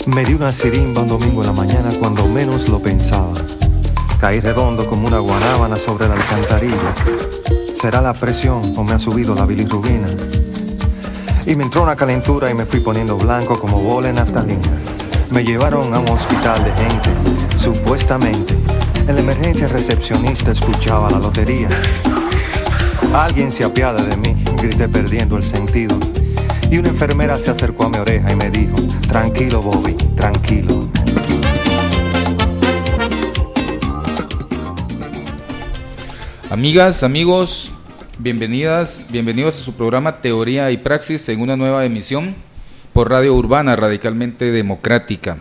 Me dio una sirimba un domingo en la mañana cuando menos lo pensaba. Caí redondo como una guanábana sobre la alcantarilla. ¿Será la presión o me ha subido la bilirrubina? Y me entró una calentura y me fui poniendo blanco como bola en naftalina. Me llevaron a un hospital de gente, supuestamente. En la emergencia recepcionista escuchaba la lotería. Alguien se apiada de mí, grité perdiendo el sentido. Y una enfermera se acercó a mi oreja y me dijo: tranquilo, Bobby, tranquilo. Amigas, amigos, bienvenidos a su programa Teoría y Praxis en una nueva emisión por Radio Urbana Radicalmente Democrática.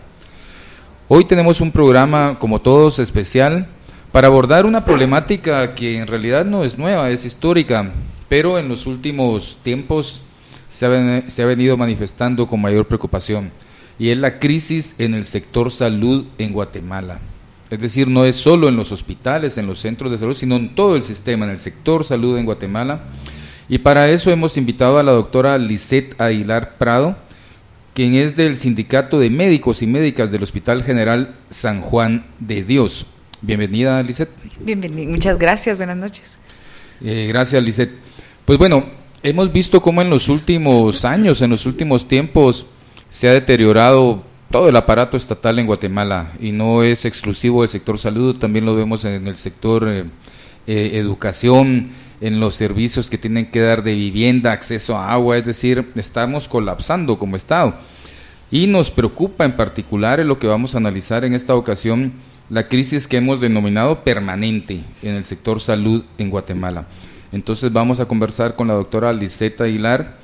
Hoy tenemos un programa, como todos, especial para abordar una problemática que en realidad no es nueva, es histórica, pero en los últimos tiempos se ha venido manifestando con mayor preocupación, y es la crisis en el sector salud en Guatemala. Es decir, no es solo en los hospitales, en los centros de salud, sino en todo el sistema, en el sector salud en Guatemala. Y para eso hemos invitado a la doctora Lisette Aguilar Prado, quien es del Sindicato de Médicos y Médicas del Hospital General San Juan de Dios. Bienvenida, Lisette. Bienvenida, muchas gracias, buenas noches. Gracias, Lisette. Pues bueno, hemos visto cómo en los últimos años, en los últimos tiempos, se ha deteriorado todo el aparato estatal en Guatemala, y no es exclusivo del sector salud, también lo vemos en el sector educación, en los servicios que tienen que dar de vivienda, acceso a agua, es decir, estamos colapsando como Estado. Y nos preocupa en particular, en lo que vamos a analizar en esta ocasión, la crisis que hemos denominado permanente en el sector salud en Guatemala. Entonces vamos a conversar con la doctora Lisette Aguilar.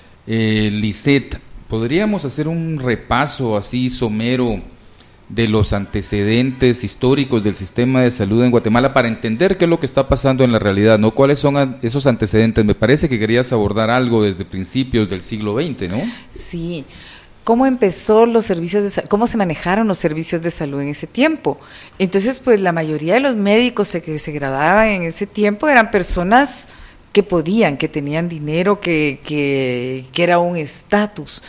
Lisette, ¿podríamos hacer un repaso así somero de los antecedentes históricos del sistema de salud en Guatemala para entender qué es lo que está pasando en la realidad, ¿no? ¿Cuáles son esos antecedentes? Me parece que querías abordar algo desde principios del siglo XX, ¿no? Sí. ¿Cómo empezó los servicios de cómo se manejaron los servicios de salud en ese tiempo? Entonces, pues la mayoría de los médicos que se graduaban en ese tiempo eran personas que podían, que tenían dinero, que era un estatus.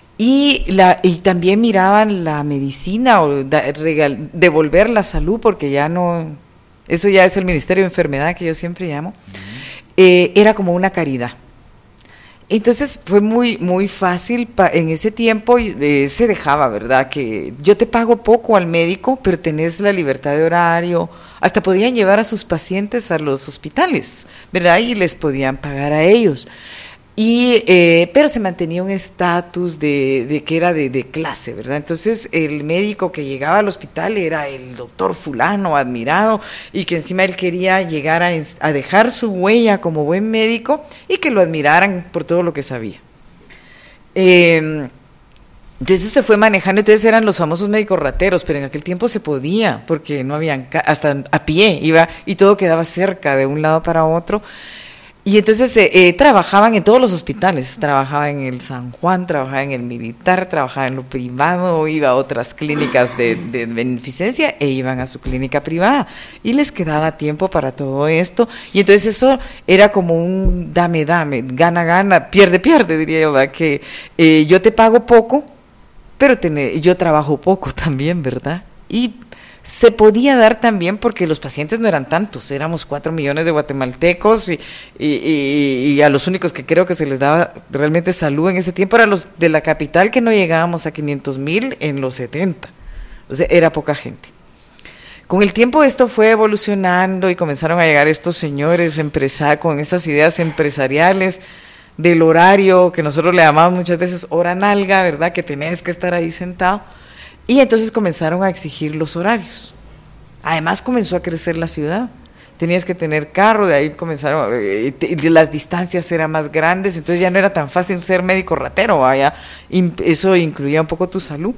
Y también miraban la medicina o devolver la salud, porque ya no, eso ya es el Ministerio de Enfermedad que yo siempre llamo, era como una caridad. Entonces fue muy muy fácil, en ese tiempo se dejaba, ¿verdad? Que yo te pago poco al médico, pero tenés la libertad de horario, hasta podían llevar a sus pacientes a los hospitales, ¿verdad? Y les podían pagar a ellos. Pero se mantenía un estatus de que era de clase, ¿verdad? Entonces el médico que llegaba al hospital era el doctor fulano, admirado, y que encima él quería llegar a dejar su huella como buen médico y que lo admiraran por todo lo que sabía. Entonces se fue manejando, entonces eran los famosos médicos rateros, pero en aquel tiempo se podía, porque no habían, hasta a pie iba, y todo quedaba cerca de un lado para otro. Y entonces trabajaban en todos los hospitales, trabajaba en el San Juan, trabajaba en el militar, trabajaba en lo privado, iba a otras clínicas de beneficencia e iban a su clínica privada, y les quedaba tiempo para todo esto, y entonces eso era como un dame, gana, pierde, diría yo, ¿verdad? Que yo te pago poco, pero yo trabajo poco también, ¿verdad? Y se podía dar también porque los pacientes no eran tantos, éramos 4 millones de guatemaltecos y a los únicos que creo que se les daba realmente salud en ese tiempo eran los de la capital, que no llegábamos a 500,000 en los 70, o sea, era poca gente. Con el tiempo esto fue evolucionando y comenzaron a llegar estos señores con estas ideas empresariales del horario, que nosotros le llamamos muchas veces hora nalga, ¿verdad? Que tenés que estar ahí sentado. Y entonces comenzaron a exigir los horarios. Además comenzó a crecer la ciudad. Tenías que tener carro, de ahí comenzaron, las distancias eran más grandes, entonces ya no era tan fácil ser médico ratero, vaya, eso incluía un poco tu salud.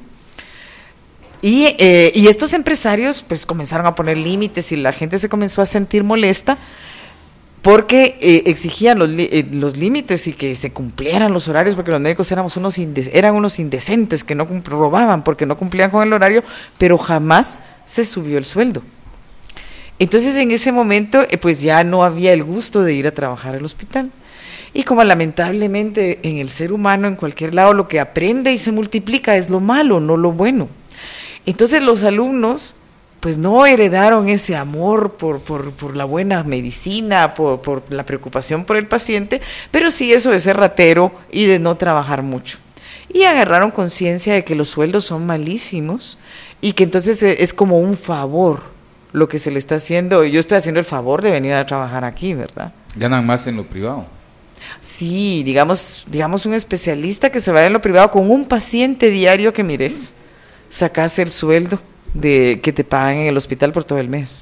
Y estos empresarios pues comenzaron a poner límites y la gente se comenzó a sentir molesta porque exigían los límites y que se cumplieran los horarios, porque los médicos eran unos indecentes que no robaban porque no cumplían con el horario, pero jamás se subió el sueldo. Entonces en ese momento pues ya no había el gusto de ir a trabajar al hospital. Y como lamentablemente en el ser humano, en cualquier lado, lo que aprende y se multiplica es lo malo, no lo bueno. Entonces los alumnos pues no heredaron ese amor por la buena medicina, por la preocupación por el paciente, pero sí eso de ser ratero y de no trabajar mucho. Y agarraron conciencia de que los sueldos son malísimos y que entonces es como un favor lo que se le está haciendo. Yo estoy haciendo el favor de venir a trabajar aquí, ¿verdad? Ganan más en lo privado. Sí, digamos un especialista que se vaya en lo privado con un paciente diario que mires, sacas el sueldo de que te pagan en el hospital por todo el mes.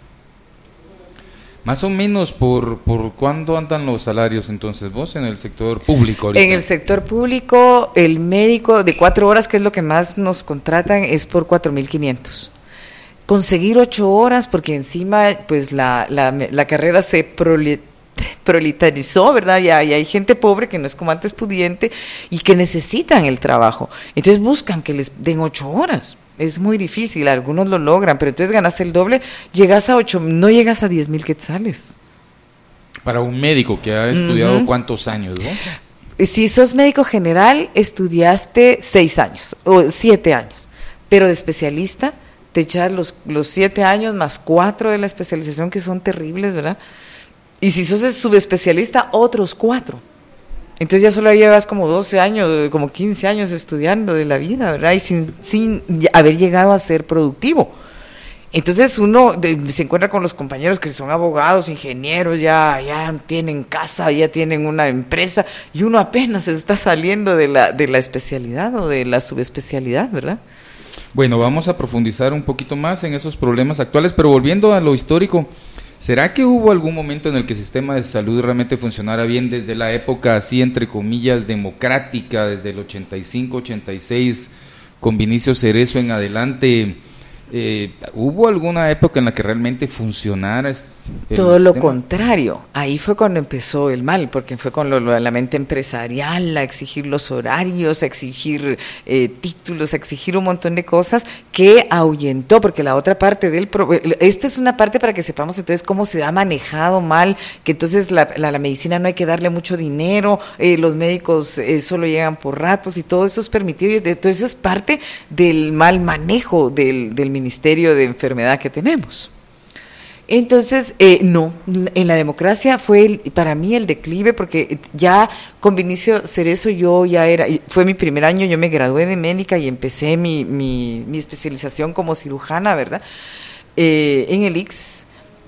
Más o menos, ¿por cuándo andan los salarios entonces vos en el sector público ahorita? En el sector público, el médico de 4 horas, que es lo que más nos contratan, es por 4,500. Conseguir 8 horas, porque encima pues la carrera se proletarizó, ¿verdad? Y hay gente pobre que no es como antes pudiente y que necesitan el trabajo. Entonces buscan que les den 8 horas. Es muy difícil, algunos lo logran, pero entonces ganas el doble, llegas a 8, no llegas a 10,000 quetzales. Para un médico que ha estudiado ¿cuántos años, no? Si sos médico general, estudiaste 6 años o 7 años, pero de especialista te echas los 7 años más 4 de la especialización, que son terribles, ¿verdad? Y si sos subespecialista, otros 4. Entonces ya solo llevas como 12 años, como 15 años estudiando de la vida, ¿verdad? Y sin haber llegado a ser productivo. Entonces uno se encuentra con los compañeros que son abogados, ingenieros, ya tienen casa, ya tienen una empresa, y uno apenas está saliendo de la especialidad o de la subespecialidad, ¿verdad? Bueno, vamos a profundizar un poquito más en esos problemas actuales, pero volviendo a lo histórico, ¿será que hubo algún momento en el que el sistema de salud realmente funcionara bien desde la época así, entre comillas, democrática, desde el 85, 86, con Vinicio Cerezo en adelante? ¿Hubo alguna época en la que realmente funcionara todo lo contrario? Ahí fue cuando empezó el mal, porque fue con lo de la mente empresarial, a exigir los horarios, a exigir títulos, a exigir un montón de cosas que ahuyentó, porque la otra parte esto es una parte para que sepamos entonces cómo se ha manejado mal, que entonces la medicina no hay que darle mucho dinero, los médicos solo llegan por ratos y todo eso es permitido, y entonces es parte del mal manejo del Ministerio de Enfermedad que tenemos. Entonces, no, en la democracia fue para mí el declive, porque ya con Vinicio Cerezo fue mi primer año, yo me gradué de médica y empecé mi especialización como cirujana, ¿verdad? En el ICS,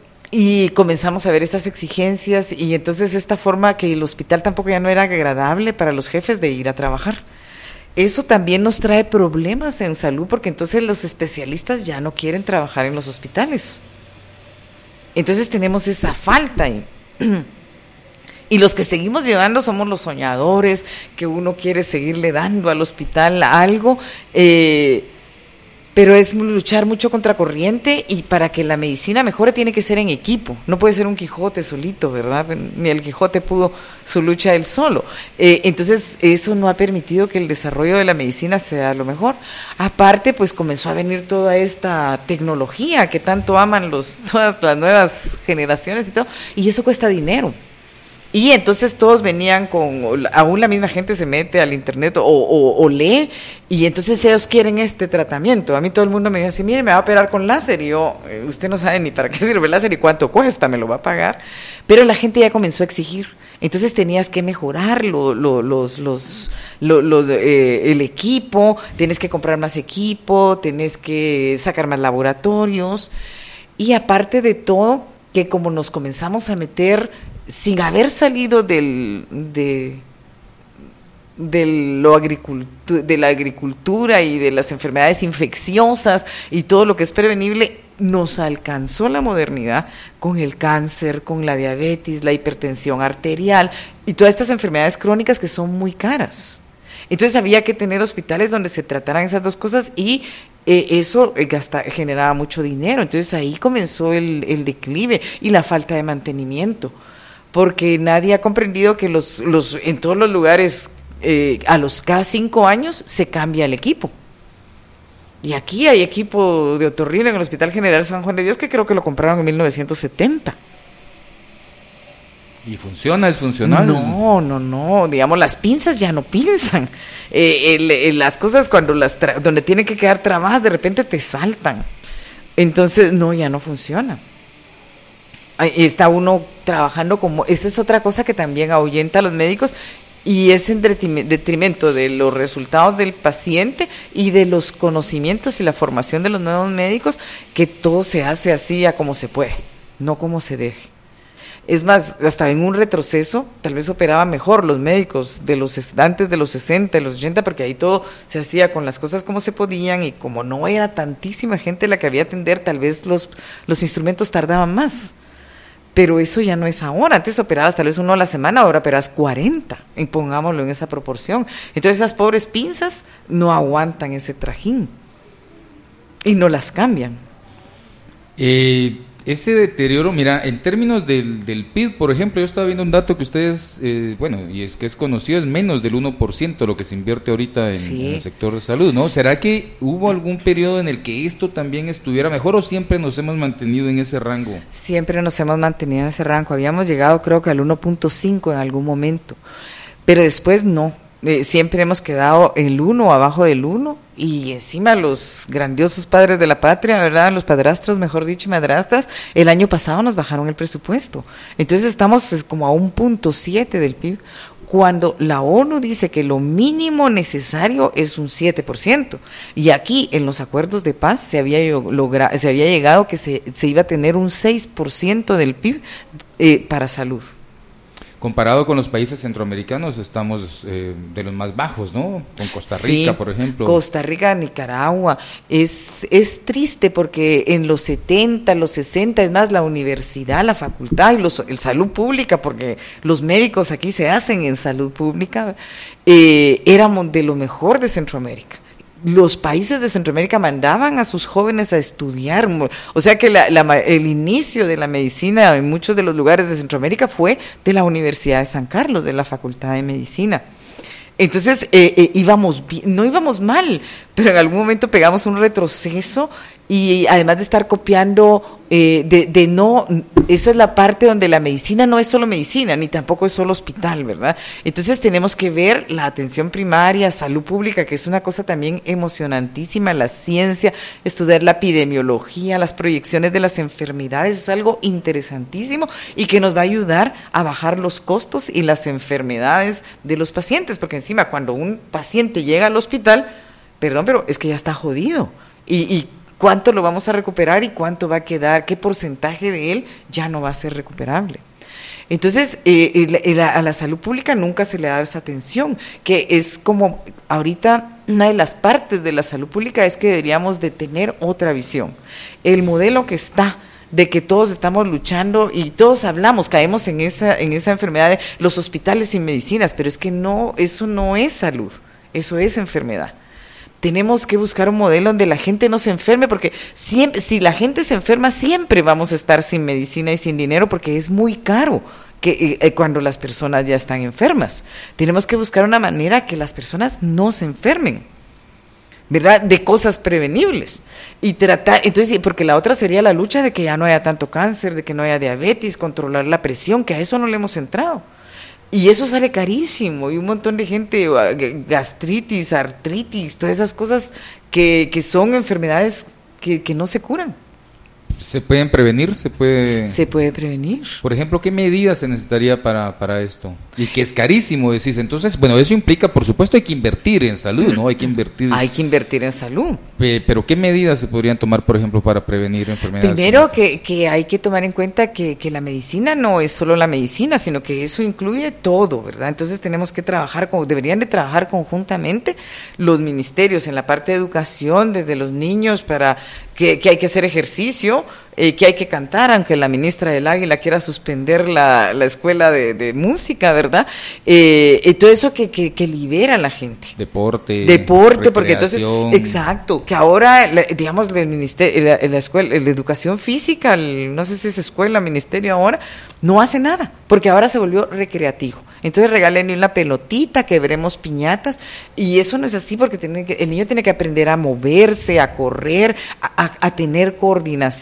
y comenzamos a ver estas exigencias, y entonces esta forma que el hospital tampoco ya no era agradable para los jefes de ir a trabajar. Eso también nos trae problemas en salud, porque entonces los especialistas ya no quieren trabajar en los hospitales. Entonces tenemos esa falta ahí. Y los que seguimos llevando somos los soñadores, que uno quiere seguirle dando al hospital algo, pero es luchar mucho contra corriente, y para que la medicina mejore tiene que ser en equipo, no puede ser un Quijote solito, ¿verdad? Ni el Quijote pudo su lucha él solo. Entonces eso no ha permitido que el desarrollo de la medicina sea lo mejor. Aparte, pues comenzó a venir toda esta tecnología que tanto aman todas las nuevas generaciones y todo, y eso cuesta dinero. Y entonces todos venían aún la misma gente se mete al internet o lee, y entonces ellos quieren este tratamiento. A mí todo el mundo me dice así: mire, me va a operar con láser, y yo, usted no sabe ni para qué sirve el láser y cuánto cuesta, me lo va a pagar. Pero la gente ya comenzó a exigir, entonces tenías que mejorar el equipo, tienes que comprar más equipo, tienes que sacar más laboratorios, y aparte de todo, que como nos comenzamos a meter sin haber salido de la agricultura y de las enfermedades infecciosas y todo lo que es prevenible, nos alcanzó la modernidad con el cáncer, con la diabetes, la hipertensión arterial y todas estas enfermedades crónicas que son muy caras. Entonces había que tener hospitales donde se trataran esas dos cosas, y eso generaba mucho dinero. Entonces ahí comenzó el declive y la falta de mantenimiento, porque nadie ha comprendido que en todos los lugares cada 5 años se cambia el equipo. Y aquí hay equipo de otorrino en el Hospital General San Juan de Dios, que creo que lo compraron en 1970. ¿Y funciona? ¿Es funcional? No, digamos, las pinzas ya no pinzan. Las cosas cuando donde tienen que quedar trabadas, de repente te saltan. Entonces, no, ya no funciona. Está uno trabajando como... Esa es otra cosa que también ahuyenta a los médicos y es en detrimento de los resultados del paciente y de los conocimientos y la formación de los nuevos médicos, que todo se hace así a como se puede, no como se debe. Es más, hasta en un retroceso, tal vez operaban mejor los médicos antes de los 60, de los 80, porque ahí todo se hacía con las cosas como se podían y como no era tantísima gente la que había que atender, tal vez los instrumentos tardaban más. Pero eso ya no es ahora. Antes operabas tal vez 1 a la semana, ahora operas 40, y pongámoslo en esa proporción. Entonces esas pobres pinzas no aguantan ese trajín y no las cambian. Ese deterioro, mira, en términos del PIB, por ejemplo, yo estaba viendo un dato que ustedes, y es que es conocido, es menos del 1% lo que se invierte ahorita en el sector de salud, ¿no? ¿Será que hubo algún periodo en el que esto también estuviera mejor o siempre nos hemos mantenido en ese rango? Siempre nos hemos mantenido en ese rango. Habíamos llegado, creo que al 1.5 en algún momento, pero después no. Siempre hemos quedado el 1, abajo del 1, y encima los grandiosos padres de la patria, ¿verdad? Los padrastros, mejor dicho, y madrastras, el año pasado nos bajaron el presupuesto. Entonces estamos como a 1.7 del PIB, cuando la ONU dice que lo mínimo necesario es un 7%. Y aquí, en los acuerdos de paz, se había llegado que se iba a tener un 6% del PIB para salud. Comparado con los países centroamericanos, estamos de los más bajos, ¿no? Con Costa Rica, por ejemplo. Costa Rica, Nicaragua. Es triste porque en los 70, los 60, es más, la universidad, la facultad y el salud pública, porque los médicos aquí se hacen en salud pública, éramos de lo mejor de Centroamérica. Los países de Centroamérica mandaban a sus jóvenes a estudiar, o sea que el inicio de la medicina en muchos de los lugares de Centroamérica fue de la Universidad de San Carlos, de la Facultad de Medicina. Entonces no íbamos mal, pero en algún momento pegamos un retroceso y además de estar copiando, esa es la parte donde la medicina no es solo medicina, ni tampoco es solo hospital, ¿verdad? Entonces tenemos que ver la atención primaria, salud pública, que es una cosa también emocionantísima, la ciencia, estudiar la epidemiología, las proyecciones de las enfermedades, es algo interesantísimo y que nos va a ayudar a bajar los costos y las enfermedades de los pacientes, porque encima cuando un paciente llega al hospital, perdón, pero es que ya está jodido, y cuánto lo vamos a recuperar y cuánto va a quedar, qué porcentaje de él ya no va a ser recuperable. Entonces, a la salud pública nunca se le ha dado esa atención, que es como ahorita una de las partes de la salud pública es que deberíamos de tener otra visión. El modelo que está, de que todos estamos luchando y todos caemos en esa enfermedad de los hospitales sin medicinas, pero es que no, eso no es salud, eso es enfermedad. Tenemos que buscar un modelo donde la gente no se enferme, porque siempre, si la gente se enferma, siempre vamos a estar sin medicina y sin dinero, porque es muy caro cuando las personas ya están enfermas. Tenemos que buscar una manera que las personas no se enfermen, ¿verdad? De cosas prevenibles. Y tratar, entonces, porque la otra sería la lucha de que ya no haya tanto cáncer, de que no haya diabetes, controlar la presión, que a eso no le hemos entrado. Y eso sale carísimo, y un montón de gente, gastritis, artritis, todas esas cosas que son enfermedades que no se curan. ¿Se pueden prevenir? Se puede prevenir. Por ejemplo, ¿qué medidas se necesitaría para esto? Y que es carísimo, decís. Entonces, bueno, eso implica, por supuesto, hay que invertir en salud, ¿no? Hay que invertir en salud. Pero ¿qué medidas se podrían tomar, por ejemplo, para prevenir enfermedades? Primero, que hay que tomar en cuenta que la medicina no es solo la medicina, sino que eso incluye todo, ¿verdad? Entonces tenemos que deberían de trabajar conjuntamente los ministerios en la parte de educación, desde los niños, para que hay que hacer ejercicio, que hay que cantar, aunque la ministra del Águila quiera suspender la escuela de música, ¿verdad? Todo eso que libera a la gente. Deporte, porque entonces, exacto, que ahora, digamos, el ministerio, la escuela, la educación física, no sé si es escuela, ministerio ahora, no hace nada, porque ahora se volvió recreativo. Entonces regalen una pelotita, quebremos piñatas, y eso no es así, porque el niño tiene que aprender a moverse, a correr, a tener coordinación y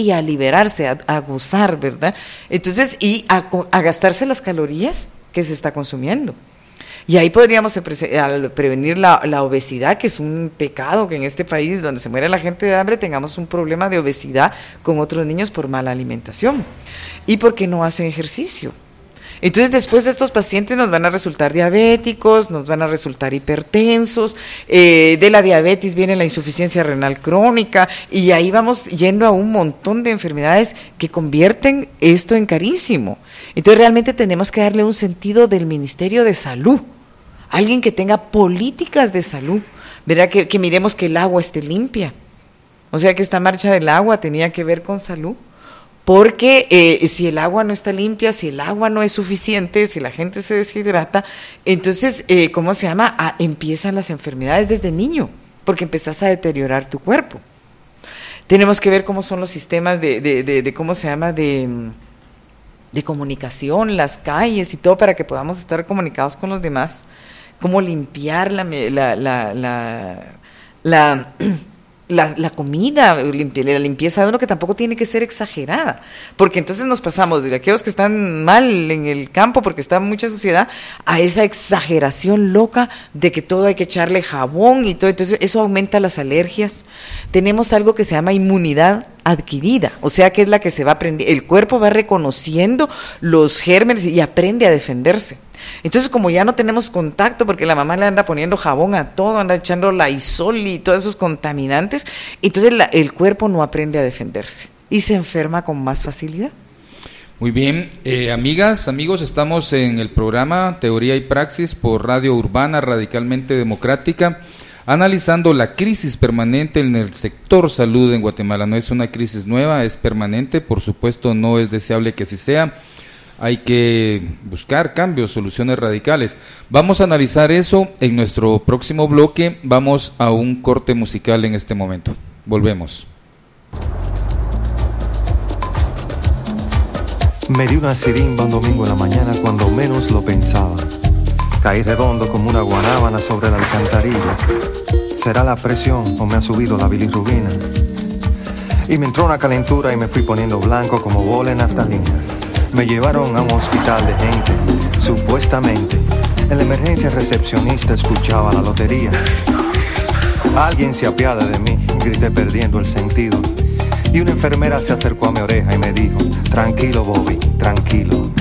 y a liberarse, a gozar, ¿verdad? Entonces, y a gastarse las calorías que se está consumiendo. Y ahí podríamos prevenir la obesidad, que es un pecado que en este país donde se muere la gente de hambre tengamos un problema de obesidad con otros niños por mala alimentación y porque no hacen ejercicio. Entonces después estos pacientes nos van a resultar diabéticos, nos van a resultar hipertensos, de la diabetes viene la insuficiencia renal crónica y ahí vamos yendo a un montón de enfermedades que convierten esto en carísimo. Entonces realmente tenemos que darle un sentido del Ministerio de Salud, alguien que tenga políticas de salud, ¿verdad? Que miremos que el agua esté limpia, o sea que esta marcha del agua tenía que ver con salud. Porque si el agua no está limpia, si el agua no es suficiente, si la gente se deshidrata, entonces, empiezan las enfermedades desde niño, porque empezás a deteriorar tu cuerpo. Tenemos que ver cómo son los sistemas de comunicación, las calles y todo, para que podamos estar comunicados con los demás, cómo limpiar la comida, la limpieza de uno, que tampoco tiene que ser exagerada, porque entonces nos pasamos de aquellos que están mal en el campo porque está mucha suciedad a esa exageración loca de que todo hay que echarle jabón y todo, entonces eso aumenta las alergias. Tenemos algo que se llama inmunidad adquirida, o sea que es la que se va aprendiendo, el cuerpo va reconociendo los gérmenes y aprende a defenderse. Entonces, como ya no tenemos contacto, porque la mamá le anda poniendo jabón a todo, anda echando Lysol y todos esos contaminantes, entonces el cuerpo no aprende a defenderse y se enferma con más facilidad. Muy bien, amigas, amigos, estamos en el programa Teoría y Praxis por Radio Urbana Radicalmente Democrática, analizando la crisis permanente en el sector salud en Guatemala. No es una crisis nueva, es permanente, por supuesto no es deseable que así sea. Hay que buscar cambios, soluciones radicales. Vamos a analizar eso en nuestro próximo bloque. Vamos a un corte musical en este momento. Volvemos. Me di una sirimba un domingo en la mañana cuando menos lo pensaba. Caí redondo como una guanábana sobre la alcantarilla. ¿Será la presión o me ha subido la bilirrubina? Y me entró una calentura y me fui poniendo blanco como bola en naftalina. Me llevaron a un hospital de gente, supuestamente. En la emergencia recepcionista escuchaba la lotería. Alguien se apiada de mí, grité perdiendo el sentido. Y una enfermera se acercó a mi oreja y me dijo: tranquilo, Bobby, tranquilo.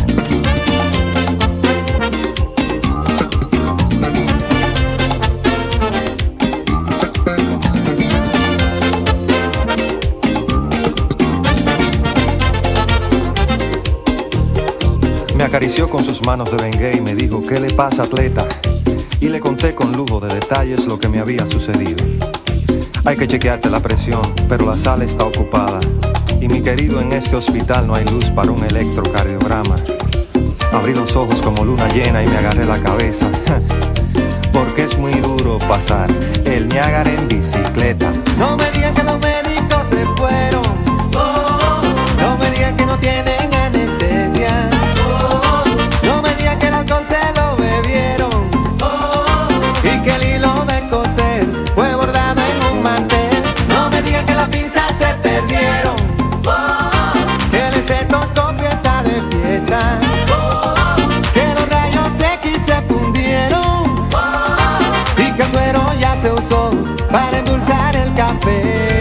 Me acarició con sus manos de Bengay y me dijo: ¿qué le pasa, atleta? Y le conté con lujo de detalles lo que me había sucedido. Hay que chequearte la presión, pero la sala está ocupada. Y mi querido, en este hospital no hay luz para un electrocardiograma. Abrí los ojos como luna llena y me agarré la cabeza. Porque es muy duro pasar el Niágara en bicicleta. No me digan que los médicos se fueron. No me digan que no tienen anestesia. No me digan que el alcohol se lo bebieron. Y que el hilo de coser fue bordado en un mantel. No me digan que las pinzas se perdieron. Que el estetoscopio está de fiesta. Que los rayos X se fundieron. Y que el suero ya se usó para endulzar el café.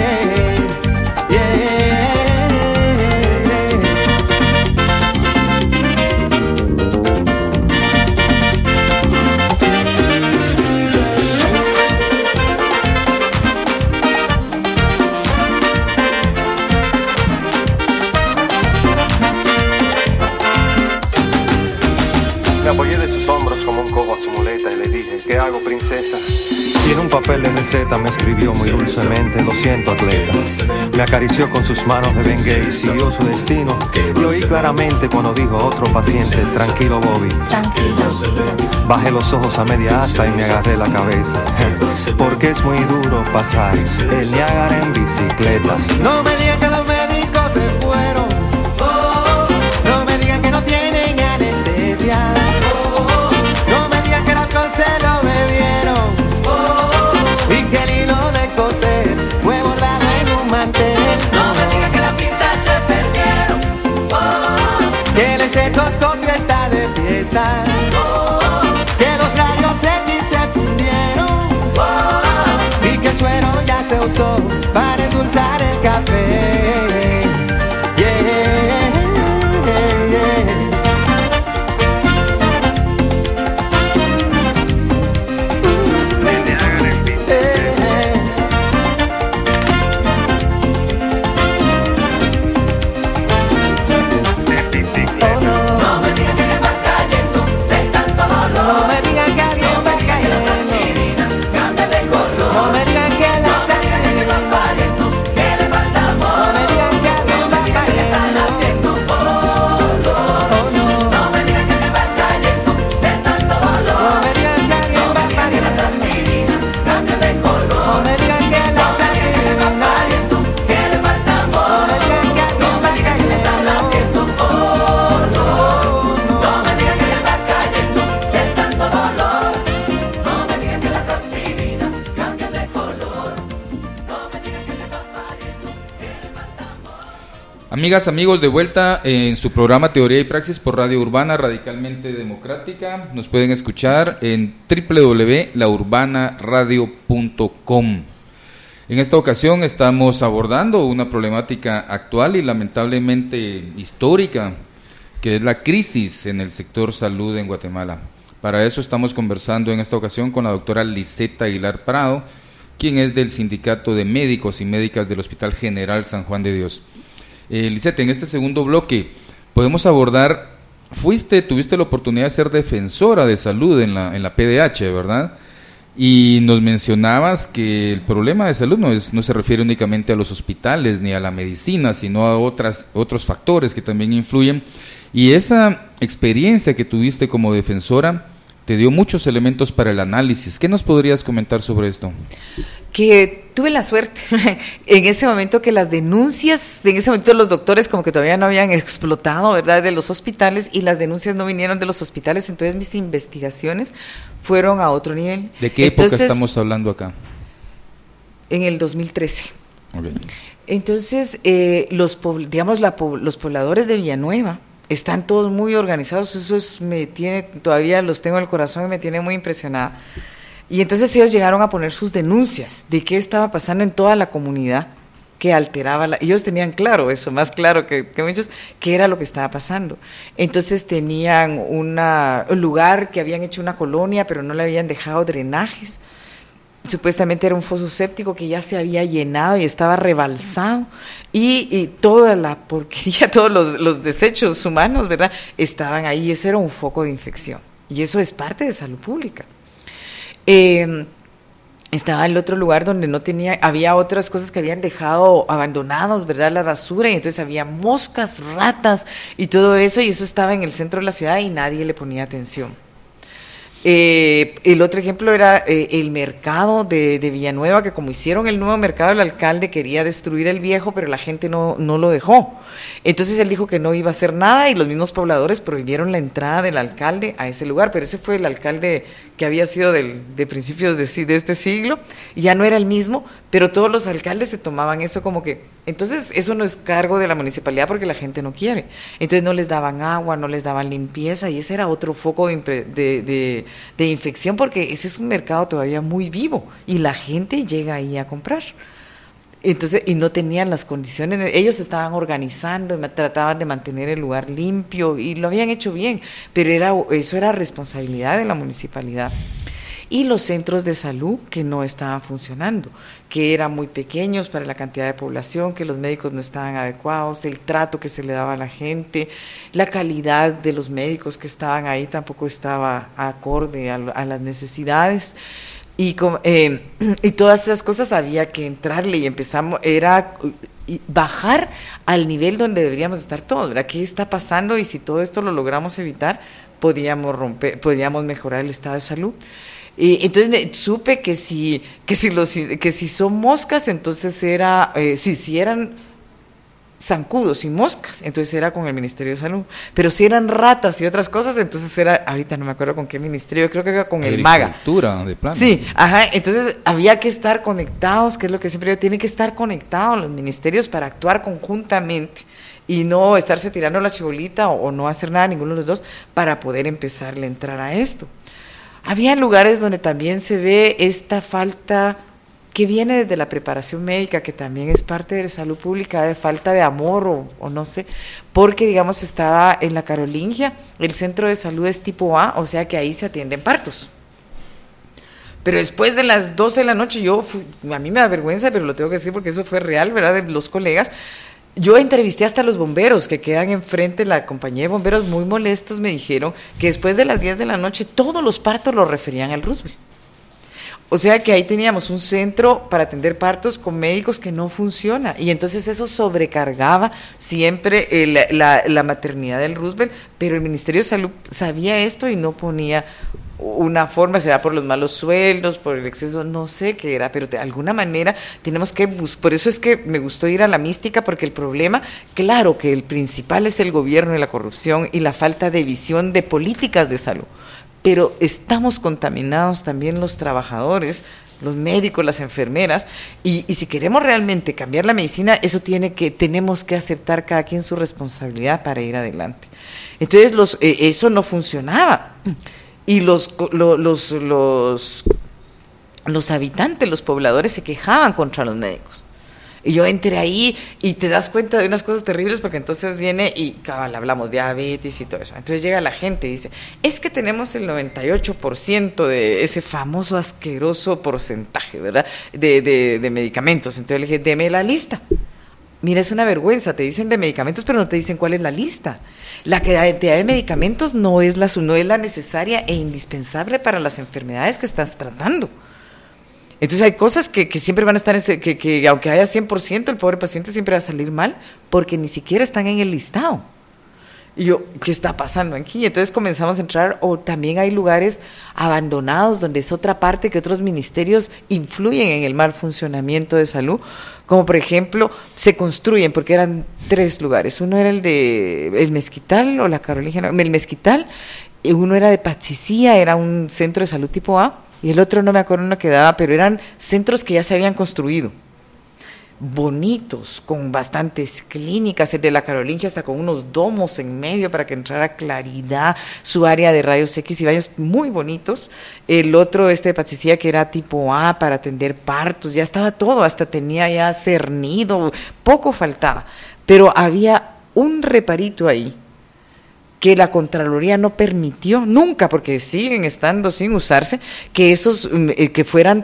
Me apoyé de sus hombros como un cojo a su muleta y le dije: ¿qué hago, princesa? Y en un papel de receta me escribió muy dulcemente: lo siento, atleta. Me acarició con sus manos de Bengay y siguió su destino. Y oí claramente cuando dijo a otro paciente: tranquilo, Bobby, tranquilo. Bajé los ojos a media asta y me agarré la cabeza. Porque es muy duro pasar el Niágara en bicicleta. No me digan que los médicos se fueron. No me digan que no tienen anestesia. No me digan que el alcohol se lo bebieron. Y que el hilo de coser fue bordado en un mantel. No me digan que las pinzas Amigas, amigos, de vuelta en su programa Teoría y Praxis por Radio Urbana Radicalmente Democrática. Nos pueden escuchar en www.laurbanaradio.com. En esta ocasión estamos abordando una problemática actual y lamentablemente histórica, que es la crisis en el sector salud en Guatemala. Para eso estamos conversando en esta ocasión con la doctora Lisette Aguilar Prado, quien es del Sindicato de Médicos y Médicas del Hospital General San Juan de Dios. Lisette, en este segundo bloque podemos abordar, tuviste la oportunidad de ser defensora de salud en la PDH, ¿verdad? Y nos mencionabas que el problema de salud no se refiere únicamente a los hospitales ni a la medicina, sino a otros factores que también influyen. Y esa experiencia que tuviste como defensora te dio muchos elementos para el análisis. ¿Qué nos podrías comentar sobre esto? Que tuve la suerte en ese momento que las denuncias, en ese momento los doctores como que todavía no habían explotado, ¿verdad?, de los hospitales, y las denuncias no vinieron de los hospitales, entonces mis investigaciones fueron a otro nivel. ¿De qué época estamos hablando acá? En el 2013. Okay. Entonces, los pobladores de Villanueva están todos muy organizados, todavía los tengo en el corazón y me tiene muy impresionada. Y entonces ellos llegaron a poner sus denuncias de qué estaba pasando en toda la comunidad que alteraba, ellos tenían claro eso, más claro que muchos, qué era lo que estaba pasando. Entonces tenían un lugar que habían hecho una colonia, pero no le habían dejado drenajes. Supuestamente era un foso séptico que ya se había llenado y estaba rebalsado, y toda la porquería, todos los desechos humanos, ¿verdad?, estaban ahí, y eso era un foco de infección, y eso es parte de salud pública. Estaba el otro lugar donde había otras cosas que habían dejado abandonados, ¿verdad?, la basura, y entonces había moscas, ratas y todo eso, y eso estaba en el centro de la ciudad y nadie le ponía atención. El otro ejemplo era el mercado de Villanueva, que como hicieron el nuevo mercado, el alcalde quería destruir el viejo, pero la gente no lo dejó. Entonces él dijo que no iba a hacer nada, y los mismos pobladores prohibieron la entrada del alcalde a ese lugar, pero ese fue el alcalde que había sido de principios de este siglo, y ya no era el mismo, pero todos los alcaldes se tomaban eso como que, entonces eso no es cargo de la municipalidad porque la gente no quiere. Entonces no les daban agua, no les daban limpieza, y ese era otro foco de infección, porque ese es un mercado todavía muy vivo y la gente llega ahí a comprar. Entonces, y no tenían las condiciones, ellos estaban organizando, trataban de mantener el lugar limpio y lo habían hecho bien, pero eso era responsabilidad de la municipalidad. Y los centros de salud que no estaban funcionando, que eran muy pequeños para la cantidad de población, que los médicos no estaban adecuados, el trato que se le daba a la gente, la calidad de los médicos que estaban ahí tampoco estaba acorde a las necesidades. Y todas esas cosas había que entrarle, y bajar al nivel donde deberíamos estar todos, ¿verdad? ¿Qué está pasando? Y si todo esto lo logramos evitar, podíamos mejorar el estado de salud. Entonces supe que si son moscas, entonces si eran zancudos y moscas, entonces era con el Ministerio de Salud, pero si eran ratas y otras cosas, entonces ahorita no me acuerdo con qué ministerio, creo que era con el MAGA. Agricultura, de plano. Sí, entonces había que estar conectados, que es lo que siempre digo, tienen que estar conectados los ministerios para actuar conjuntamente y no estarse tirando la chibolita o no hacer nada ninguno de los dos para poder empezarle a entrar a esto. Había lugares donde también se ve esta falta que viene desde la preparación médica, que también es parte de la salud pública, de falta de amor o no sé, porque digamos estaba en la Carolingia, el centro de salud es tipo A, o sea que ahí se atienden partos. Pero después de las 12 de la noche, a mí me da vergüenza, pero lo tengo que decir porque eso fue real, ¿verdad?, de los colegas. Yo entrevisté hasta los bomberos que quedan enfrente, la compañía de bomberos, muy molestos, me dijeron que después de las 10 de la noche todos los partos los referían al Roosevelt. O sea que ahí teníamos un centro para atender partos con médicos que no funciona, y entonces eso sobrecargaba siempre la maternidad del Roosevelt, pero el Ministerio de Salud sabía esto y no ponía una forma, será por los malos sueldos, por el exceso, no sé qué era, pero de alguna manera tenemos que por eso es que me gustó ir a la mística, porque el problema, claro que el principal es el gobierno y la corrupción y la falta de visión de políticas de salud, pero estamos contaminados también los trabajadores, los médicos, las enfermeras, y si queremos realmente cambiar la medicina, tenemos que aceptar cada quien su responsabilidad para ir adelante. Entonces eso no funcionaba, y los habitantes, los pobladores se quejaban contra los médicos. Y yo entré ahí y te das cuenta de unas cosas terribles, porque entonces viene y hablamos diabetes y todo eso. Entonces llega la gente y dice, es que tenemos el 98% de ese famoso asqueroso porcentaje, ¿verdad?, de medicamentos. Entonces le dije, deme la lista. Mira, es una vergüenza, te dicen de medicamentos, pero no te dicen cuál es la lista. La cantidad de medicamentos no es la necesaria e indispensable para las enfermedades que estás tratando. Entonces hay cosas que siempre van a estar, que aunque haya 100%, el pobre paciente siempre va a salir mal, porque ni siquiera están en el listado. Y yo, ¿qué está pasando aquí? Entonces comenzamos a entrar, o también hay lugares abandonados, donde es otra parte que otros ministerios influyen en el mal funcionamiento de salud, como por ejemplo, se construyen, porque eran 3 lugares, uno era el Mezquital, o la Carolina, el Mezquital, y uno era de Patsicía, era un centro de salud tipo A, y el otro no me acuerdo dónde quedaba, pero eran centros que ya se habían construido, bonitos, con bastantes clínicas, el de la Carolingia hasta con unos domos en medio para que entrara claridad, su área de rayos X y baños muy bonitos. El otro, de Patsicía, que era tipo A para atender partos, ya estaba todo, hasta tenía ya cernido, poco faltaba, pero había un reparito ahí que la Contraloría no permitió nunca, porque siguen estando sin usarse, que esos que fueran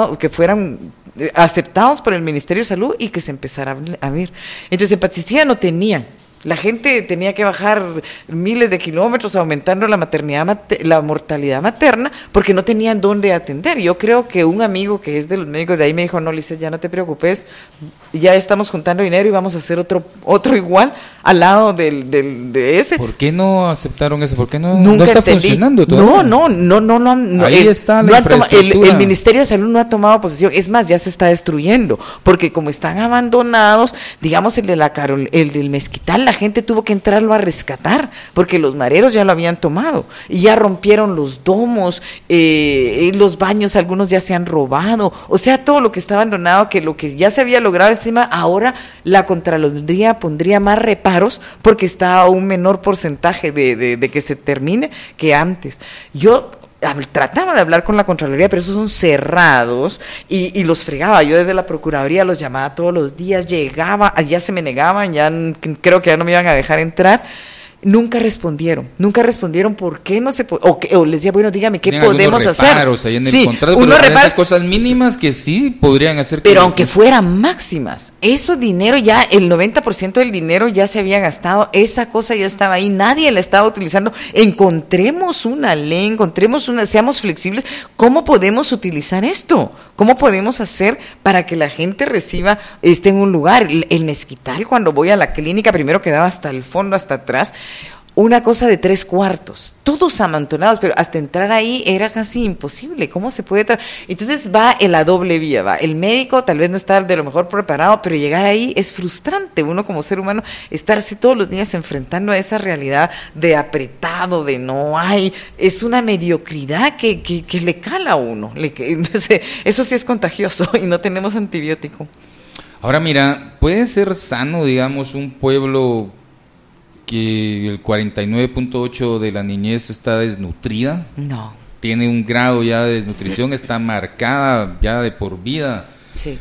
aceptados por el Ministerio de Salud y que se empezara a abrir. Entonces en Patsicía no tenían. La gente tenía que bajar miles de kilómetros aumentando la mortalidad materna, porque no tenían dónde atender. Yo creo que un amigo que es de los médicos de ahí me dijo, no, Lizeth, ya no te preocupes, ya estamos juntando dinero y vamos a hacer otro igual al lado de ese. ¿Por qué no aceptaron eso? ¿Por qué no está entendí. Funcionando todavía? No. Ahí está la infraestructura. El Ministerio de Salud no ha tomado posesión, es más, ya se está destruyendo, porque como están abandonados, digamos el del Mezquital, la gente tuvo que entrarlo a rescatar, porque los mareros ya lo habían tomado, y ya rompieron los domos, los baños, algunos ya se han robado, o sea, todo lo que está abandonado, que lo que ya se había logrado encima, ahora la Contraloría pondría más reparos, porque está a un menor porcentaje de que se termine que antes. Yo trataba de hablar con la Contraloría, pero esos son cerrados, y los fregaba. Yo desde la Procuraduría los llamaba todos los días, llegaba, ya se me negaban, ya creo que ya no me iban a dejar entrar. Nunca respondieron por qué no se o les decía, bueno, dígame qué podemos hacer. Ahí en el contrato, pero esas cosas mínimas que sí podrían hacer. Pero aunque fueran máximas, eso dinero ya, el 90% del dinero ya se había gastado, esa cosa ya estaba ahí, nadie la estaba utilizando. Encontremos una ley, seamos flexibles. ¿Cómo podemos utilizar esto? ¿Cómo podemos hacer para que la gente esté en un lugar? El Mezquital, cuando voy a la clínica, primero quedaba hasta el fondo, hasta atrás, una cosa de 3 cuartos, todos amontonados, pero hasta entrar ahí era casi imposible. ¿Cómo se puede entrar? Entonces va en la doble vía, el médico tal vez no está de lo mejor preparado, pero llegar ahí es frustrante. Uno como ser humano, estarse todos los días enfrentando a esa realidad de apretado, de no hay, es una mediocridad que le cala a uno. Entonces, eso sí es contagioso y no tenemos antibiótico. Ahora mira, puede ser sano, digamos, un pueblo que el 49.8% de la niñez está desnutrida. No. Tiene un grado ya de desnutrición, está marcada ya de por vida. Sí.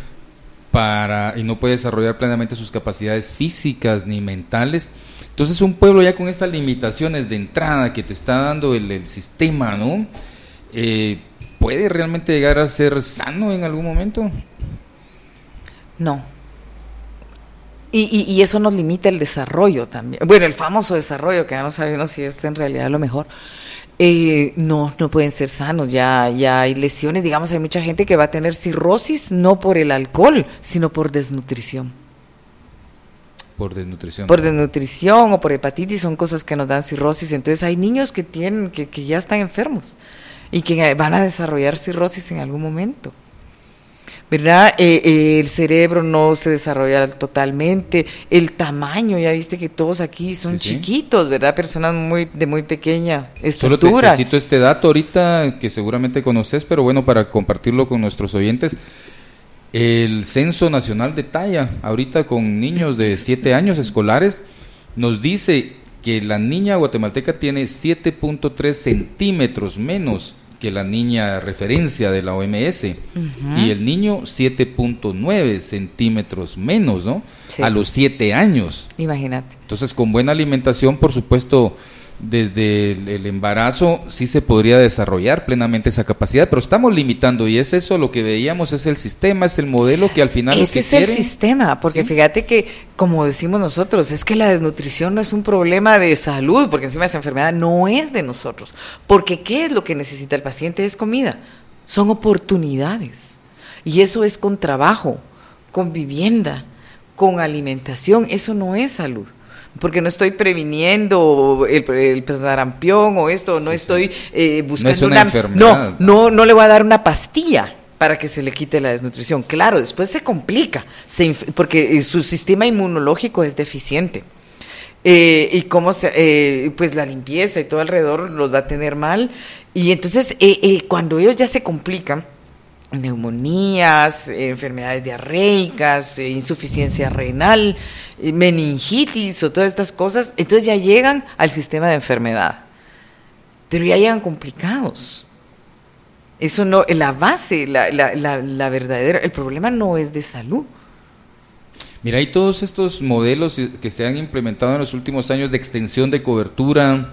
Y no puede desarrollar plenamente sus capacidades físicas ni mentales. Entonces un pueblo ya con estas limitaciones de entrada que te está dando el sistema, ¿no? ¿Puede realmente llegar a ser sano en algún momento? No. Y eso nos limita el desarrollo también. Bueno, el famoso desarrollo, que ya no sabemos si es en realidad lo mejor. No pueden ser sanos. Ya hay lesiones. Digamos, hay mucha gente que va a tener cirrosis, no por el alcohol, sino por desnutrición. Por desnutrición. Por desnutrición o por hepatitis, son cosas que nos dan cirrosis. Entonces hay niños que ya están enfermos y que van a desarrollar cirrosis en algún momento. ¿verdad? El cerebro no se desarrolla totalmente, el tamaño, ya viste que todos aquí son chiquitos, ¿verdad? Personas de muy pequeña estatura. Solo te cito este dato ahorita que seguramente conoces, pero bueno, para compartirlo con nuestros oyentes. El Censo Nacional de Talla, ahorita con niños de 7 años escolares, nos dice que la niña guatemalteca tiene 7.3 centímetros menos que la niña referencia de la OMS, y el niño 7.9 centímetros menos, ¿no? Sí. A los 7 años. Imagínate. Entonces, con buena alimentación, por supuesto, desde el embarazo sí se podría desarrollar plenamente esa capacidad, pero estamos limitando, y es eso lo que veíamos, es el sistema, es el modelo que al final ese es el sistema, porque fíjate que, como decimos nosotros, es que la desnutrición no es un problema de salud, porque encima esa enfermedad no es de nosotros, porque ¿qué es lo que necesita el paciente? Es comida, son oportunidades, y eso es con trabajo, con vivienda, con alimentación, eso no es salud. Porque no estoy previniendo el sarampión o esto, no estoy buscando no es una enfermedad. No le voy a dar una pastilla para que se le quite la desnutrición. Claro, después se complica, porque su sistema inmunológico es deficiente. Y cómo pues la limpieza y todo alrededor los va a tener mal. Y entonces, cuando ellos ya se complican, neumonías, enfermedades diarreicas, insuficiencia renal, meningitis o todas estas cosas, entonces ya llegan al sistema de enfermedad, pero ya llegan complicados. Eso no, la base, la verdadera, el problema no es de salud. Mira, hay todos estos modelos que se han implementado en los últimos años de extensión de cobertura,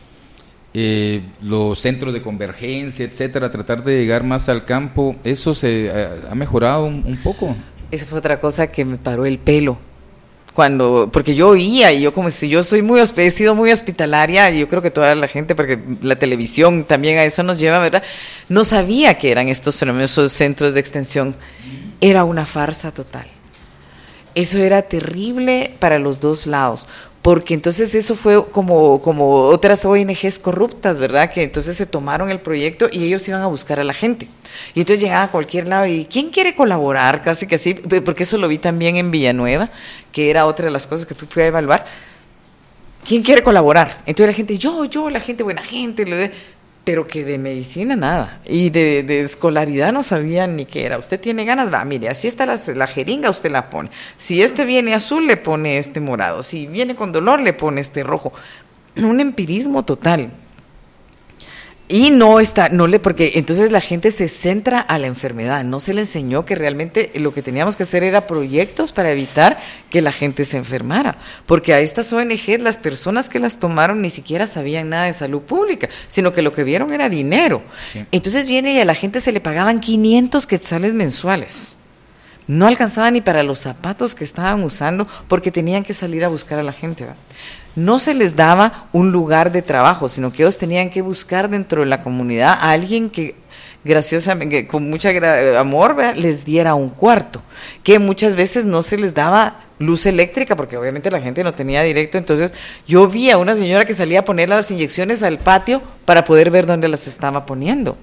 los centros de convergencia, etcétera, tratar de llegar más al campo. ¿Eso se ha mejorado un poco? Esa fue otra cosa que me paró el pelo. Porque yo oía, y yo como si yo he sido muy hospitalaria, y yo creo que toda la gente, porque la televisión también a eso nos lleva, ¿verdad? No sabía que eran estos famosos centros de extensión. Era una farsa total. Eso era terrible para los dos lados, porque entonces eso fue como otras ONGs corruptas, ¿verdad? Que entonces se tomaron el proyecto y ellos iban a buscar a la gente. Y entonces llegaban a cualquier lado y ¿quién quiere colaborar? Casi que así, porque eso lo vi también en Villanueva, que era otra de las cosas que tú fui a evaluar. ¿Quién quiere colaborar? Entonces la gente, yo, la gente buena gente, pero que de medicina nada, y de escolaridad no sabían ni qué era. Usted tiene ganas, va, mire, así está la jeringa, usted la pone. Si este viene azul, le pone este morado. Si viene con dolor, le pone este rojo. Un empirismo total. Y porque entonces la gente se centra a la enfermedad, no se le enseñó que realmente lo que teníamos que hacer era proyectos para evitar que la gente se enfermara, porque a estas ONG, las personas que las tomaron ni siquiera sabían nada de salud pública, sino que lo que vieron era dinero. Sí. Entonces viene y a la gente se le pagaban 500 quetzales mensuales. No alcanzaba ni para los zapatos que estaban usando porque tenían que salir a buscar a la gente, ¿verdad? No se les daba un lugar de trabajo, sino que ellos tenían que buscar dentro de la comunidad a alguien que graciosamente, con mucho amor, ¿verdad?, les diera un cuarto, que muchas veces no se les daba luz eléctrica, porque obviamente la gente no tenía directo. Entonces yo vi a una señora que salía a poner las inyecciones al patio para poder ver dónde las estaba poniendo.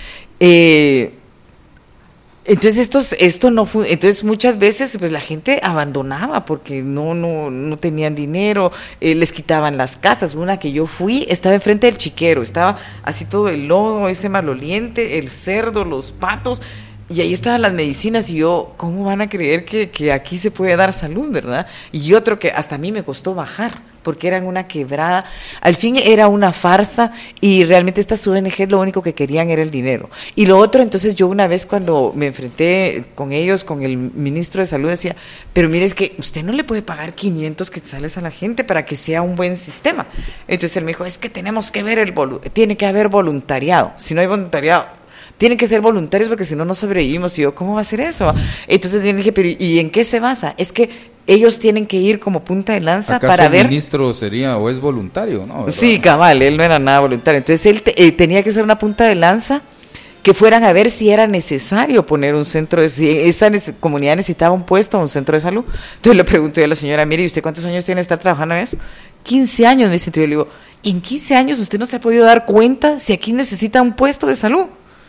Entonces esto no fue, entonces muchas veces pues la gente abandonaba porque no tenían dinero, les quitaban las casas. Una que yo fui estaba enfrente del chiquero, estaba así todo el lodo, ese maloliente, el cerdo, los patos, y ahí estaban las medicinas, y yo, ¿cómo van a creer que aquí se puede dar salud, verdad? Y otro que hasta a mí me costó bajar, porque era en una quebrada. Al fin era una farsa, y realmente estas ONG lo único que querían era el dinero. Y lo otro, entonces yo una vez cuando me enfrenté con ellos, con el ministro de Salud, decía, pero mire, es que usted no le puede pagar 500 quetzales a la gente para que sea un buen sistema. Entonces él me dijo, es que tenemos que ver tiene que haber voluntariado. Si no hay voluntariado, tienen que ser voluntarios porque si no, no sobrevivimos. Y yo, ¿cómo va a ser eso? Entonces bien dije, pero ¿y en qué se basa? Es que ellos tienen que ir como punta de lanza para ver. ¿El ministro sería o es voluntario, no? ¿Verdad? Sí, cabal, él no era nada voluntario. Entonces él tenía que ser una punta de lanza que fueran a ver si era necesario poner un centro, si esa comunidad necesitaba un puesto o un centro de salud. Entonces le pregunté a la señora, mire, ¿y usted cuántos años tiene de estar trabajando en eso? 15 años, me dice. Yo le digo, en 15 años usted no se ha podido dar cuenta si aquí necesita un puesto de salud.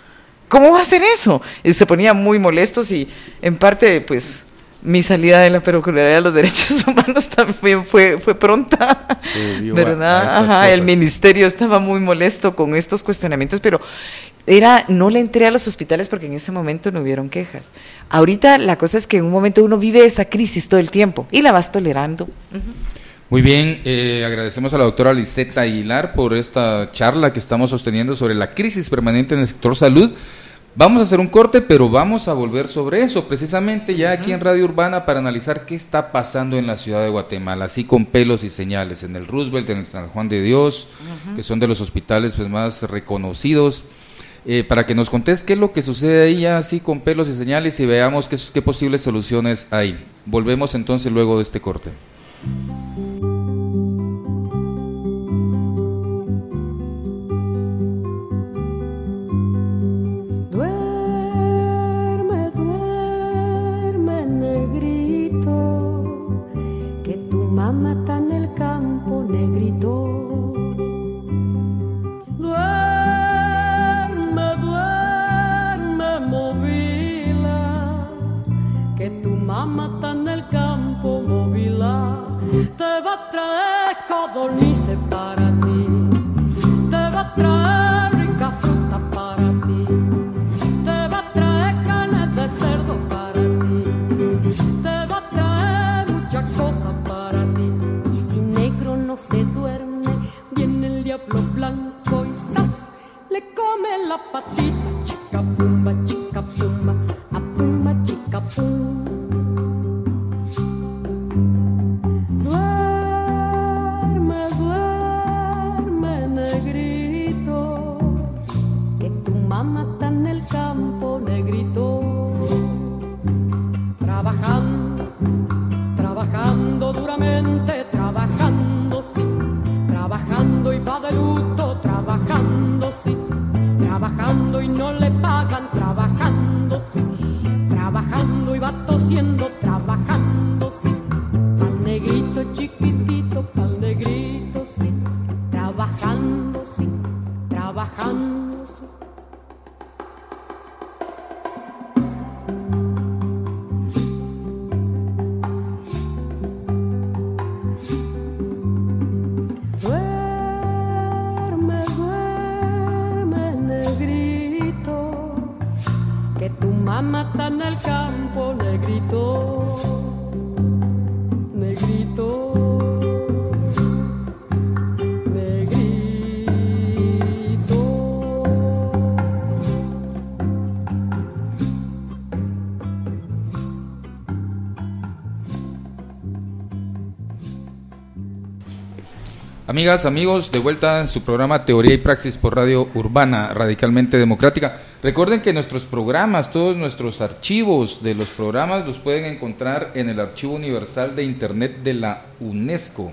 ¿cómo va a hacer eso? Y se ponían muy molestos y en parte, pues, mi salida de la Procuraduría de los Derechos Humanos también fue pronta, ¿verdad? Ajá, el ministerio estaba muy molesto con estos cuestionamientos, pero no le entré a los hospitales porque en ese momento no hubieron quejas. Ahorita la cosa es que en un momento uno vive esa crisis todo el tiempo y la vas tolerando. Muy bien, agradecemos a la doctora Lisette Aguilar por esta charla que estamos sosteniendo sobre la crisis permanente en el sector salud. Vamos a hacer un corte, pero vamos a volver sobre eso, precisamente ya aquí en Radio Urbana, para analizar qué está pasando en la ciudad de Guatemala, así con pelos y señales, en el Roosevelt, en el San Juan de Dios, que son de los hospitales pues más reconocidos, para que nos contes qué es lo que sucede ahí ya así con pelos y señales y veamos qué posibles soluciones hay. Volvemos entonces luego de este corte. Codornices para ti, te va a traer rica fruta para ti, te va a traer carne de cerdo para ti, te va a traer muchas cosas para ti. Y si negro no se duerme, viene el diablo blanco y ¡zas! Le come la patita, chica pumba, a pumba, chica pumba. Trabajando duramente, trabajando sí, trabajando y va de luto, trabajando sí, trabajando y no le pagan, trabajando sí, trabajando y va tosiendo, trabajando sí, pa'l negrito chiquitito, pa'l negrito sí, trabajando sí, trabajando sí. Mata en el campo, negrito, negrito, negrito. Amigas, amigos, de vuelta en su programa Teoría y Praxis por Radio Urbana, radicalmente democrática. Recuerden que nuestros programas, todos nuestros archivos de los programas los pueden encontrar en el Archivo Universal de Internet de la UNESCO,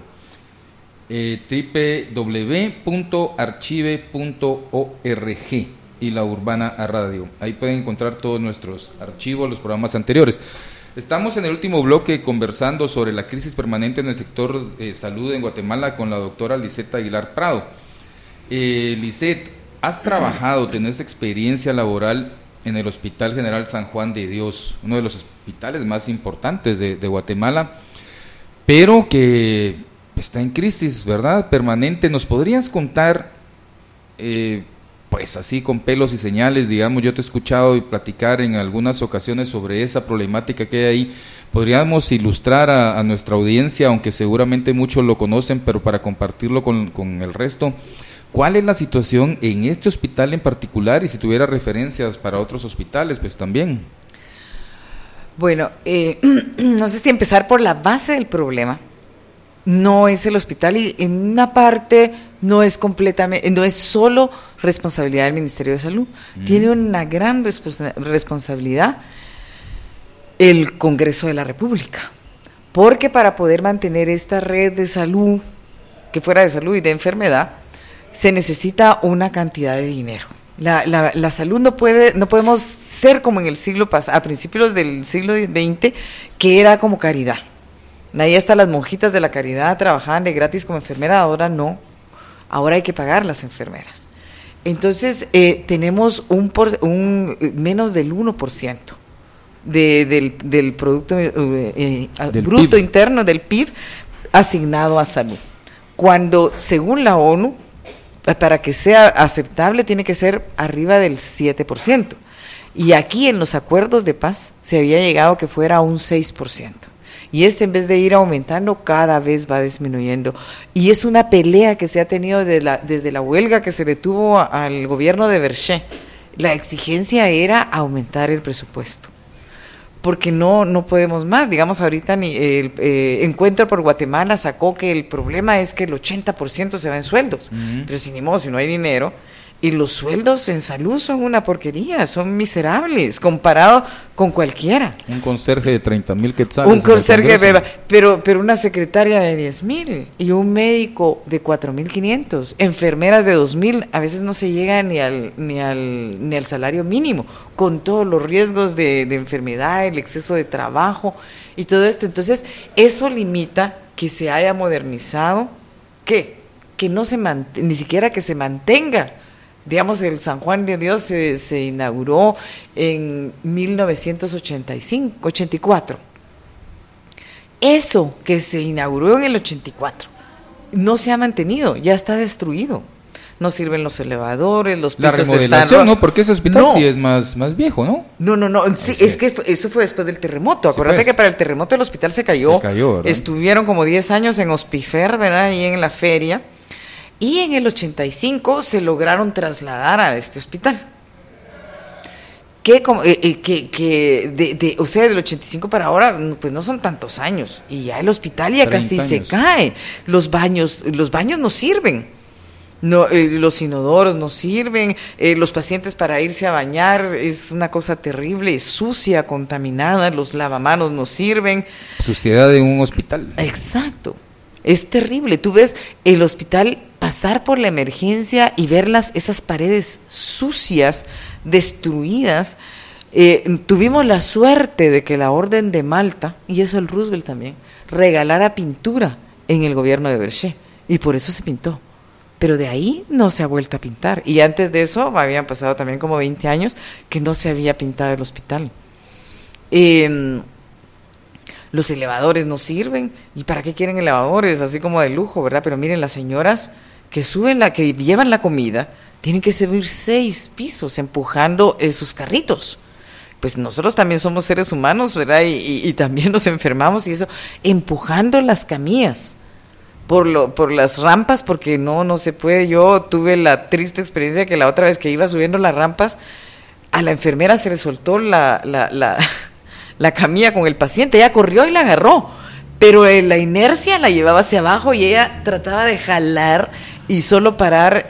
www.archive.org y la Urbana a Radio. Ahí pueden encontrar todos nuestros archivos, los programas anteriores. Estamos en el último bloque conversando sobre la crisis permanente en el sector salud en Guatemala con la doctora Lisette Aguilar Prado. Lisette, has trabajado, tenés experiencia laboral en el Hospital General San Juan de Dios, uno de los hospitales más importantes de Guatemala, pero que está en crisis, ¿verdad? Permanente. ¿Nos podrías contar, pues así con pelos y señales, digamos, yo te he escuchado y platicar en algunas ocasiones sobre esa problemática que hay ahí? ¿Podríamos ilustrar a nuestra audiencia, aunque seguramente muchos lo conocen, pero para compartirlo con el resto? ¿Cuál es la situación en este hospital en particular? Y si tuviera referencias para otros hospitales, pues también. Bueno, no sé si empezar por la base del problema. No es el hospital y en una parte no es completamente, no es solo responsabilidad del Ministerio de Salud. Tiene una gran responsabilidad el Congreso de la República. Porque para poder mantener esta red de salud, que fuera de salud y de enfermedad, se necesita una cantidad de dinero. La salud no podemos ser como en el siglo pasado, a principios del siglo XX, que era como caridad. Ahí hasta las monjitas de la caridad trabajaban de gratis como enfermera, ahora no. Ahora hay que pagar las enfermeras. Entonces, tenemos menos del 1% del Producto Bruto PIB. Interno, del PIB, asignado a salud. Cuando, según la ONU, para que sea aceptable, tiene que ser arriba del 7%. Y aquí en los acuerdos de paz se había llegado a que fuera a un 6%. Y en vez de ir aumentando, cada vez va disminuyendo. Y es una pelea que se ha tenido desde la huelga que se le tuvo al gobierno de Berché. La exigencia era aumentar el presupuesto, porque no podemos más. Digamos, ahorita Encuentro por Guatemala sacó que el problema es que el 80% se va en sueldos. Pero si ni modo, si no hay dinero. Y los sueldos en salud son una porquería, son miserables, comparado con cualquiera. Un conserje de 30,000 quetzales. Un conserje, pero una secretaria de 10,000 y un médico de 4,500, enfermeras de 2,000, a veces no se llega ni al salario mínimo, con todos los riesgos de enfermedad, el exceso de trabajo y todo esto. Entonces, eso limita que se haya modernizado, que no ni siquiera que se mantenga. Digamos, el San Juan de Dios se inauguró en 1984. Eso que se inauguró en el 84 no se ha mantenido, ya está destruido. No sirven los elevadores, los pisos están... La remodelación, ¿no? Porque ese hospital sí es más viejo, ¿no? No, sí, es que eso fue después del terremoto. Acuérdate que para el terremoto el hospital se cayó, ¿verdad? Estuvieron como 10 años en Hospifer, ¿verdad? Ahí en la feria. Y en el 85 se lograron trasladar a este hospital. O sea, del 85 para ahora, pues no son tantos años. Y ya el hospital ya casi se cae. Los baños no sirven. No, los inodoros no sirven. Los pacientes para irse a bañar es una cosa terrible, es sucia, contaminada. Los lavamanos no sirven. Suciedad de un hospital. Exacto. Es terrible. Tú ves el hospital pasar por la emergencia y ver esas paredes sucias, destruidas. Tuvimos la suerte de que la Orden de Malta, y eso el Roosevelt también, regalara pintura en el gobierno de Berché, y por eso se pintó. Pero de ahí no se ha vuelto a pintar. Y antes de eso habían pasado también como 20 años que no se había pintado el hospital. Los elevadores no sirven. ¿Y para qué quieren elevadores? Así como de lujo, ¿verdad? Pero miren, las señoras que que llevan la comida, tienen que subir 6 pisos empujando sus carritos. Pues nosotros también somos seres humanos, ¿verdad? Y también nos enfermamos y eso, empujando las camillas por las rampas, porque no se puede. Yo tuve la triste experiencia que la otra vez que iba subiendo las rampas, a la enfermera se le soltó la camilla con el paciente, ella corrió y la agarró, pero la inercia la llevaba hacia abajo y ella trataba de jalar y solo parar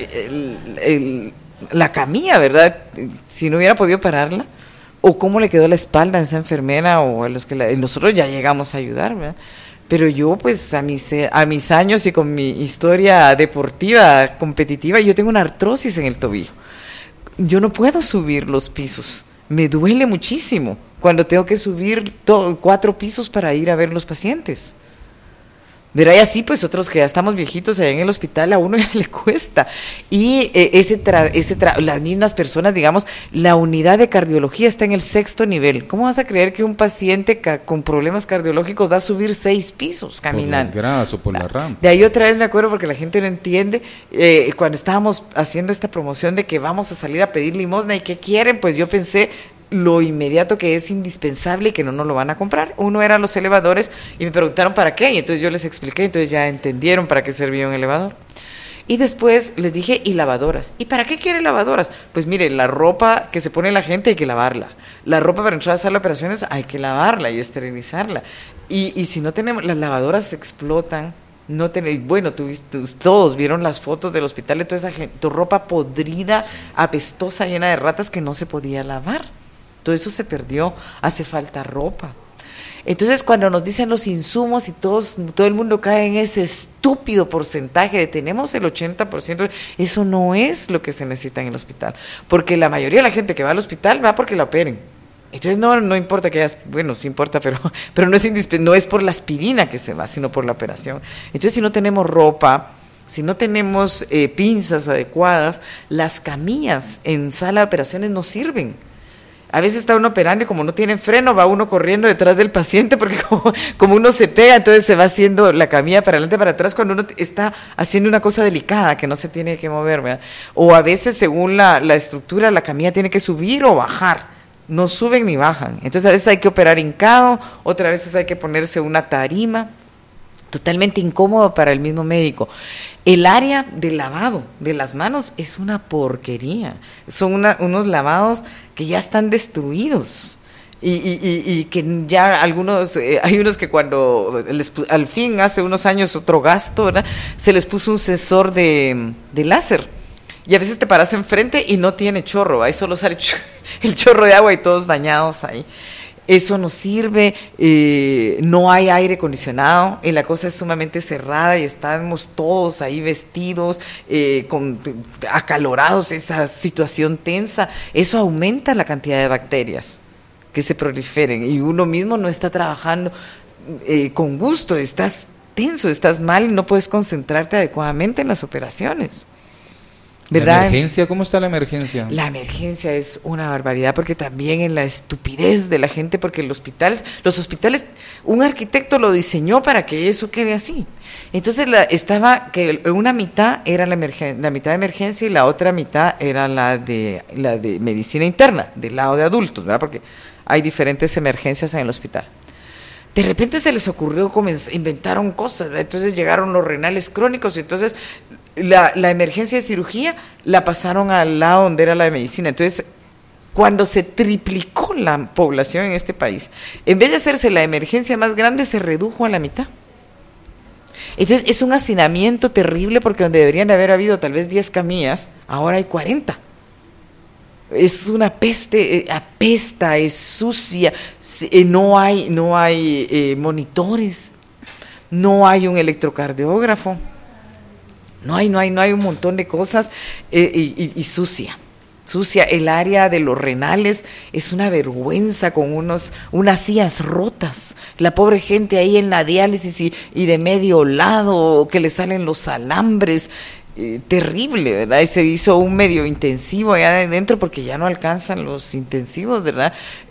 la camilla, ¿verdad? Si no hubiera podido pararla, o cómo le quedó la espalda a esa enfermera, o a los que nosotros ya llegamos a ayudar, ¿verdad? Pero yo, pues, a mis años y con mi historia deportiva, competitiva, yo tengo una artrosis en el tobillo. Yo no puedo subir los pisos, me duele muchísimo cuando tengo que subir 4 pisos para ir a ver los pacientes. Verá, y así pues otros que ya estamos viejitos allá en el hospital, a uno ya le cuesta. Y las mismas personas, digamos, la unidad de cardiología está en el 6º nivel. ¿Cómo vas a creer que un paciente con problemas cardiológicos va a subir 6 pisos caminando? Por las gradas o por la rampa. De ahí otra vez me acuerdo, porque la gente no entiende, cuando estábamos haciendo esta promoción de que vamos a salir a pedir limosna y qué quieren, pues yo pensé lo inmediato que es indispensable y que no nos lo van a comprar. Uno eran los elevadores y me preguntaron para qué, y entonces yo les expliqué, entonces ya entendieron para qué servía un elevador. Y después les dije, y lavadoras. ¿Y para qué quiere lavadoras? Pues mire, la ropa que se pone la gente hay que lavarla. La ropa para entrar a sala de operaciones hay que lavarla y esterilizarla. Y si no tenemos, las lavadoras se explotan. No bueno, todos vieron las fotos del hospital de toda esa gente, tu ropa podrida, apestosa, llena de ratas que no se podía lavar. Todo eso se perdió, hace falta ropa. Entonces, cuando nos dicen los insumos y todo el mundo cae en ese estúpido porcentaje de tenemos el 80%, eso no es lo que se necesita en el hospital. Porque la mayoría de la gente que va al hospital va porque la operen. Entonces, no importa que hayas, bueno, sí importa, pero no es por la aspirina que se va, sino por la operación. Entonces, si no tenemos ropa, si no tenemos pinzas adecuadas, las camillas en sala de operaciones no sirven. A veces está uno operando y como no tienen freno, va uno corriendo detrás del paciente porque como uno se pega, entonces se va haciendo la camilla para adelante, para atrás, cuando uno está haciendo una cosa delicada que no se tiene que mover, ¿verdad? O a veces, según la estructura, la camilla tiene que subir o bajar. No suben ni bajan. Entonces a veces hay que operar hincado, otras veces hay que ponerse una tarima. Totalmente incómodo para el mismo médico. El área de lavado de las manos es una porquería. Son unos lavados que ya están destruidos. Y que ya algunos, hay unos que cuando al fin, hace unos años, otro gasto, ¿verdad? Se les puso un sensor de láser. Y a veces te paras enfrente y no tiene chorro, ahí solo sale el chorro de agua y todos bañados ahí. Eso no sirve, no hay aire acondicionado, la cosa es sumamente cerrada y estamos todos ahí vestidos, acalorados, esa situación tensa. Eso aumenta la cantidad de bacterias que se proliferen y uno mismo no está trabajando con gusto, estás tenso, estás mal y no puedes concentrarte adecuadamente en las operaciones. ¿Verdad? ¿La emergencia? ¿Cómo está la emergencia? La emergencia es una barbaridad, porque también en la estupidez de la gente, porque los hospitales, un arquitecto lo diseñó para que eso quede así. Entonces estaba que una mitad era la mitad de emergencia y la otra mitad era la de medicina interna, del lado de adultos, ¿verdad? Porque hay diferentes emergencias en el hospital. De repente se les ocurrió, inventaron cosas, ¿verdad? Entonces llegaron los renales crónicos y entonces la emergencia de cirugía la pasaron al lado donde era la de medicina. Entonces, cuando se triplicó la población en este país, en vez de hacerse la emergencia más grande, se redujo a la mitad. Entonces, es un hacinamiento terrible porque donde deberían de haber habido tal vez 10 camillas, ahora hay 40. Es una peste, apesta, es sucia, no hay monitores, no hay un electrocardiógrafo. No hay un montón de cosas y sucia. El área de los renales es una vergüenza con unas sillas rotas. La pobre gente ahí en la diálisis y de medio lado, que le salen los alambres. Terrible, ¿verdad? Y se hizo un medio intensivo allá adentro porque ya no alcanzan los intensivos, ¿verdad?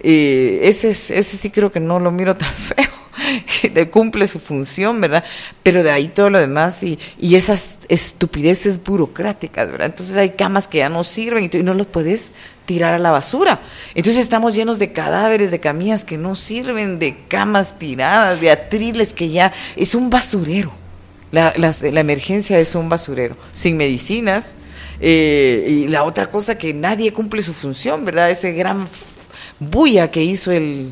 Ese sí creo que no lo miro tan feo. Cumple su función, ¿verdad? Pero de ahí todo lo demás y esas estupideces burocráticas, ¿verdad? Entonces hay camas que ya no sirven y no los puedes tirar a la basura. Entonces estamos llenos de cadáveres, de camillas que no sirven, de camas tiradas, de atriles que ya es un basurero. La emergencia es un basurero, sin medicinas. Y la otra cosa que nadie cumple su función, ¿verdad? Ese gran bulla que hizo el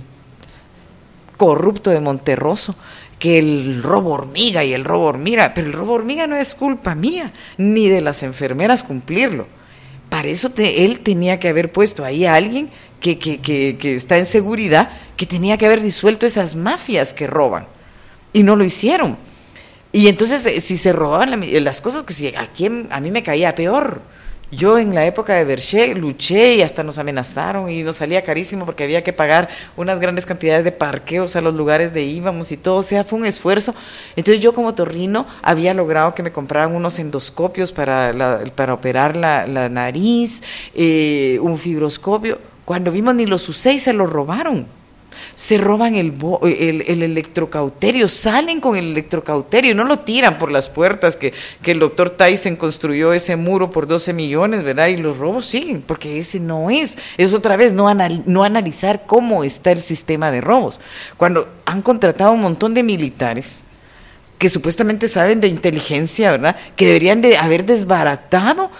corrupto de Monterroso, que el robo hormiga, pero el robo hormiga no es culpa mía, ni de las enfermeras cumplirlo. Para eso él tenía que haber puesto ahí a alguien que está en seguridad, que tenía que haber disuelto esas mafias que roban, y no lo hicieron. Y entonces, si se robaban las cosas, que aquí a mí me caía peor. Yo en la época de Berché luché y hasta nos amenazaron y nos salía carísimo porque había que pagar unas grandes cantidades de parqueos a los lugares de íbamos y todo, o sea, fue un esfuerzo. Entonces yo como torrino había logrado que me compraran unos endoscopios para operar la nariz, un fibroscopio. Cuando vimos ni los usé y se los robaron. Se roban el electrocauterio, salen con el electrocauterio, no lo tiran por las puertas, que el doctor Tyson construyó ese muro por 12 millones, ¿verdad? Y los robos siguen, porque ese no es otra vez no analizar cómo está el sistema de robos. Cuando han contratado un montón de militares que supuestamente saben de inteligencia, ¿verdad? Que deberían de haber desbaratado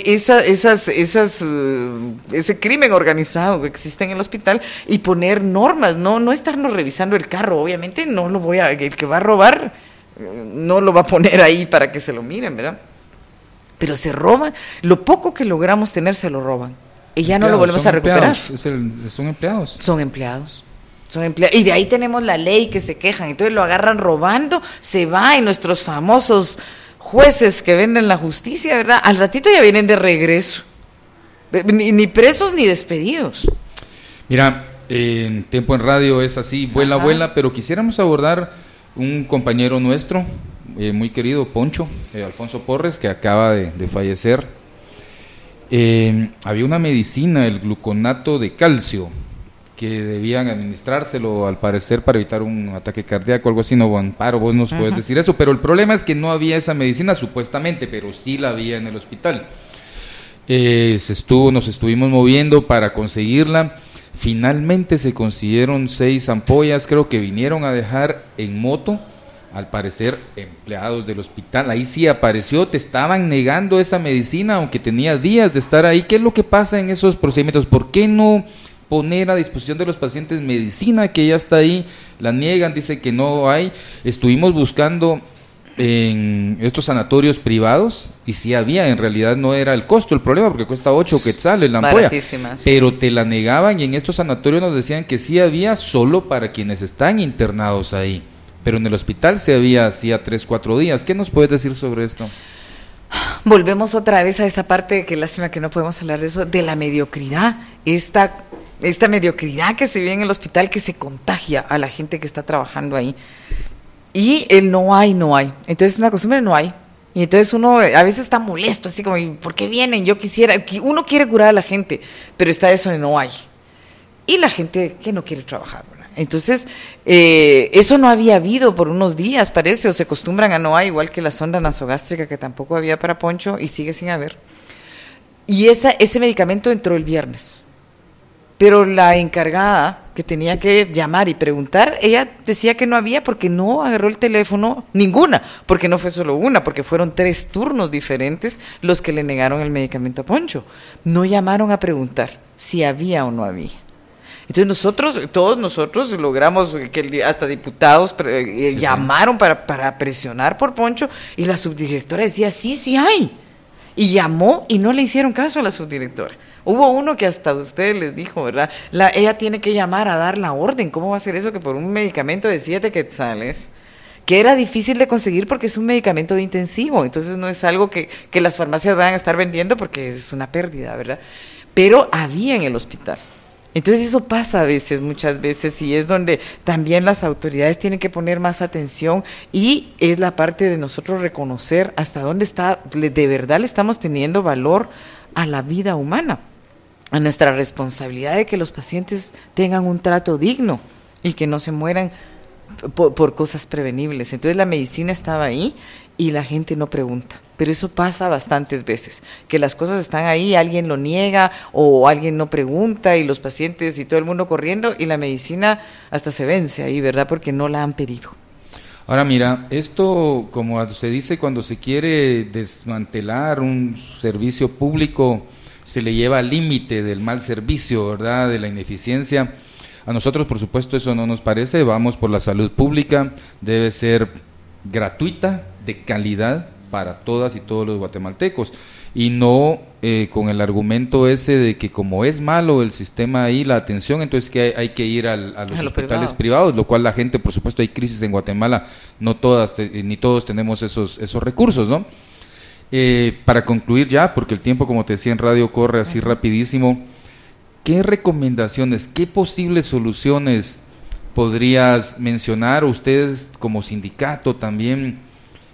ese crimen organizado que existe en el hospital y poner normas, no estarnos revisando el carro. Obviamente el que va a robar no lo va a poner ahí para que se lo miren, ¿verdad? Pero se roban, lo poco que logramos tener se lo roban y ya no lo volvemos a recuperar. Son empleados. Son empleados. Y de ahí tenemos la ley que se quejan, entonces lo agarran robando, se va y nuestros famosos jueces que venden la justicia, ¿verdad? Al ratito ya vienen de regreso, ni presos ni despedidos. Mira, en Tiempo en Radio es así, vuela, pero quisiéramos abordar un compañero nuestro muy querido Poncho, Alfonso Porres, que acaba de fallecer. Había una medicina, el gluconato de calcio, que debían administrárselo al parecer para evitar un ataque cardíaco, algo así. No, Amparo, vos nos puedes decir eso, pero el problema es que no había esa medicina supuestamente, pero sí la había en el hospital. Nos estuvimos moviendo para conseguirla. Finalmente se consiguieron 6 ampollas, creo que vinieron a dejar en moto, al parecer empleados del hospital. Ahí sí apareció, te estaban negando esa medicina aunque tenía días de estar ahí. ¿Qué es lo que pasa en esos procedimientos? ¿Por qué no poner a disposición de los pacientes medicina que ya está ahí? La niegan, dicen que no hay. Estuvimos buscando en estos sanatorios privados y sí había, en realidad no era el costo el problema, porque cuesta 8 quetzales la ampolla, sí. pero te la negaban, y en estos sanatorios nos decían que sí había solo para quienes están internados ahí, pero en el hospital se había hacía 3-4 días. ¿Qué nos puedes decir sobre esto? Volvemos otra vez a esa parte, que lástima que no podemos hablar de eso, de la mediocridad, esta mediocridad que se vive en el hospital, que se contagia a la gente que está trabajando ahí. Y el no hay. Entonces, una costumbre, no hay. Y entonces uno a veces está molesto, así como, ¿por qué vienen? Uno quiere curar a la gente, pero está eso de no hay. Y la gente que no quiere trabajar, ¿verdad? Entonces, eso no había habido por unos días, parece, o se acostumbran a no hay, igual que la sonda nasogástrica, que tampoco había para Poncho, y sigue sin haber. Y ese medicamento entró el viernes. Pero la encargada, que tenía que llamar y preguntar, ella decía que no había, porque no agarró el teléfono ninguna, porque no fue solo una, porque fueron 3 turnos diferentes los que le negaron el medicamento a Poncho. No llamaron a preguntar si había o no había. Entonces todos nosotros logramos que hasta diputados llamaron para presionar por Poncho, y la subdirectora decía, sí hay. Y llamó y no le hicieron caso a la subdirectora. Hubo uno que hasta usted les dijo, ¿verdad? Ella tiene que llamar a dar la orden. ¿Cómo va a ser eso que por un medicamento de 7 quetzales, que era difícil de conseguir porque es un medicamento de intensivo? Entonces no es algo que las farmacias vayan a estar vendiendo, porque es una pérdida, ¿verdad? Pero había en el hospital. Entonces eso pasa muchas veces, y es donde también las autoridades tienen que poner más atención, y es la parte de nosotros reconocer hasta dónde de verdad le estamos teniendo valor a la vida humana, a nuestra responsabilidad de que los pacientes tengan un trato digno y que no se mueran por cosas prevenibles. Entonces la medicina estaba ahí y la gente no pregunta. Pero eso pasa bastantes veces, que las cosas están ahí, alguien lo niega o alguien no pregunta, y los pacientes y todo el mundo corriendo, y la medicina hasta se vence ahí, ¿verdad? Porque no la han pedido. Ahora mira, esto, como se dice, cuando se quiere desmantelar un servicio público, se le lleva al límite del mal servicio, ¿verdad?, de la ineficiencia. A nosotros, por supuesto, eso no nos parece. Vamos por la salud pública, debe ser gratuita, de calidad, para todas y todos los guatemaltecos, y no con el argumento ese de que como es malo el sistema ahí, la atención, entonces que hay que ir a los hospitales privados, lo cual la gente, por supuesto, hay crisis en Guatemala, no todas ni todos tenemos esos recursos, ¿no? Para concluir ya, porque el tiempo, como te decía, en radio corre así rapidísimo, ¿qué recomendaciones, qué posibles soluciones podrías mencionar ustedes como sindicato también?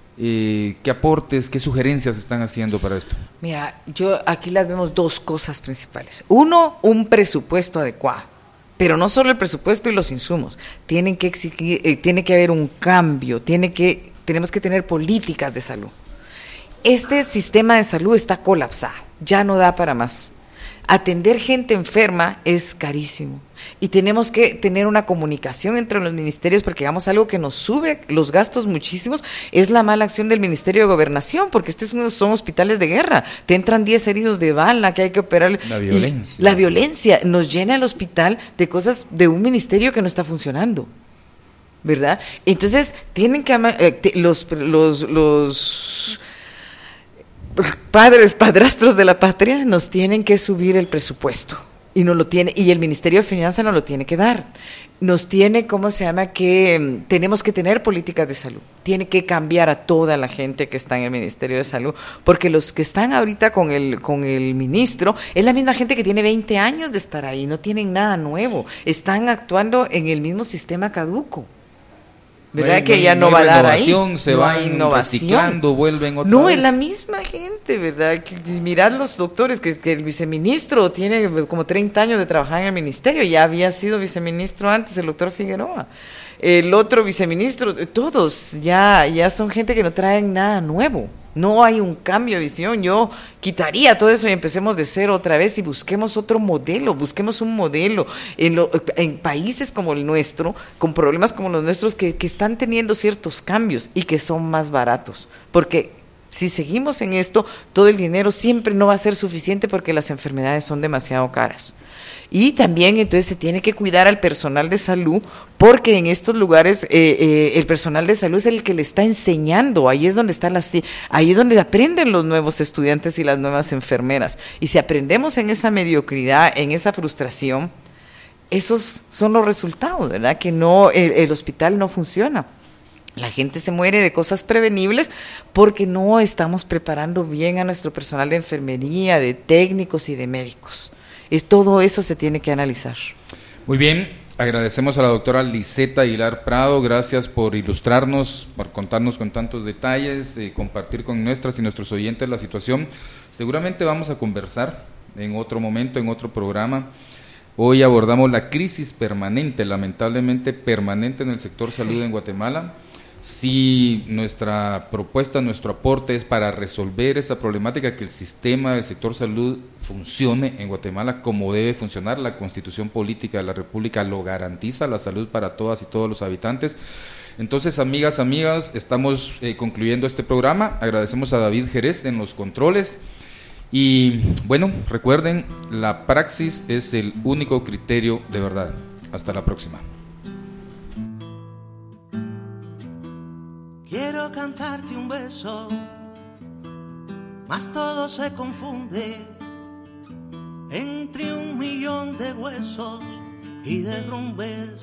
¿Qué aportes, qué sugerencias están haciendo para esto? Mira, aquí las vemos 2 cosas principales. Uno, un presupuesto adecuado, pero no solo el presupuesto y los insumos. Tiene que haber un cambio, tenemos que tener políticas de salud. Este sistema de salud está colapsado, ya no da para más. Atender gente enferma es carísimo, y tenemos que tener una comunicación entre los ministerios, porque digamos algo que nos sube los gastos muchísimos es la mala acción del Ministerio de Gobernación, porque son hospitales de guerra, te entran 10 heridos de bala que hay que operar. La violencia nos llena el hospital de cosas de un ministerio que no está funcionando, ¿verdad? Entonces tienen que los padrastros de la patria nos tienen que subir el presupuesto, y el Ministerio de Finanzas nos lo tiene que dar. Nos tiene, que tenemos que tener políticas de salud. Tiene que cambiar a toda la gente que está en el Ministerio de Salud, porque los que están ahorita con el ministro es la misma gente que tiene 20 años de estar ahí, no tienen nada nuevo, están actuando en el mismo sistema caduco. ¿verdad? Que ya no va a dar ahí. Se no van hay innovación. reciclando, vuelven otra No, vez. es la misma gente, ¿verdad? Mirad los doctores, que el viceministro tiene como 30 años de trabajar en el ministerio, ya había sido viceministro antes, el doctor Figueroa. El otro viceministro, todos ya son gente que no traen nada nuevo. No hay un cambio de visión. Yo quitaría todo eso y empecemos de cero otra vez y busquemos otro modelo, busquemos un modelo en países como el nuestro, con problemas como los nuestros, que están teniendo ciertos cambios y que son más baratos. Porque si seguimos en esto, todo el dinero siempre no va a ser suficiente porque las enfermedades son demasiado caras. Y también entonces se tiene que cuidar al personal de salud, porque en estos lugares el personal de salud es el que le está enseñando, ahí es donde ahí es donde aprenden los nuevos estudiantes y las nuevas enfermeras. Y si aprendemos en esa mediocridad, en esa frustración, esos son los resultados, ¿verdad? Que no, el hospital no funciona. La gente se muere de cosas prevenibles porque no estamos preparando bien a nuestro personal de enfermería, de técnicos y de médicos. Todo eso se tiene que analizar. Muy bien, agradecemos a la doctora Lisette Aguilar Prado, gracias por ilustrarnos, por contarnos con tantos detalles, compartir con nuestras y nuestros oyentes la situación. Seguramente vamos a conversar en otro momento, en otro programa. Hoy abordamos la crisis permanente, lamentablemente permanente en el sector salud en Guatemala. Si nuestra propuesta, nuestro aporte es para resolver esa problemática, que el sistema del sector salud funcione en Guatemala como debe funcionar, la Constitución Política de la República lo garantiza, la salud para todas y todos los habitantes. Entonces, amigas, estamos concluyendo este programa. Agradecemos a David Jerez en los controles. Y bueno, recuerden, la praxis es el único criterio de verdad. Hasta la próxima. Quiero cantarte un beso, mas todo se confunde entre 1.000.000 de huesos y derrumbes.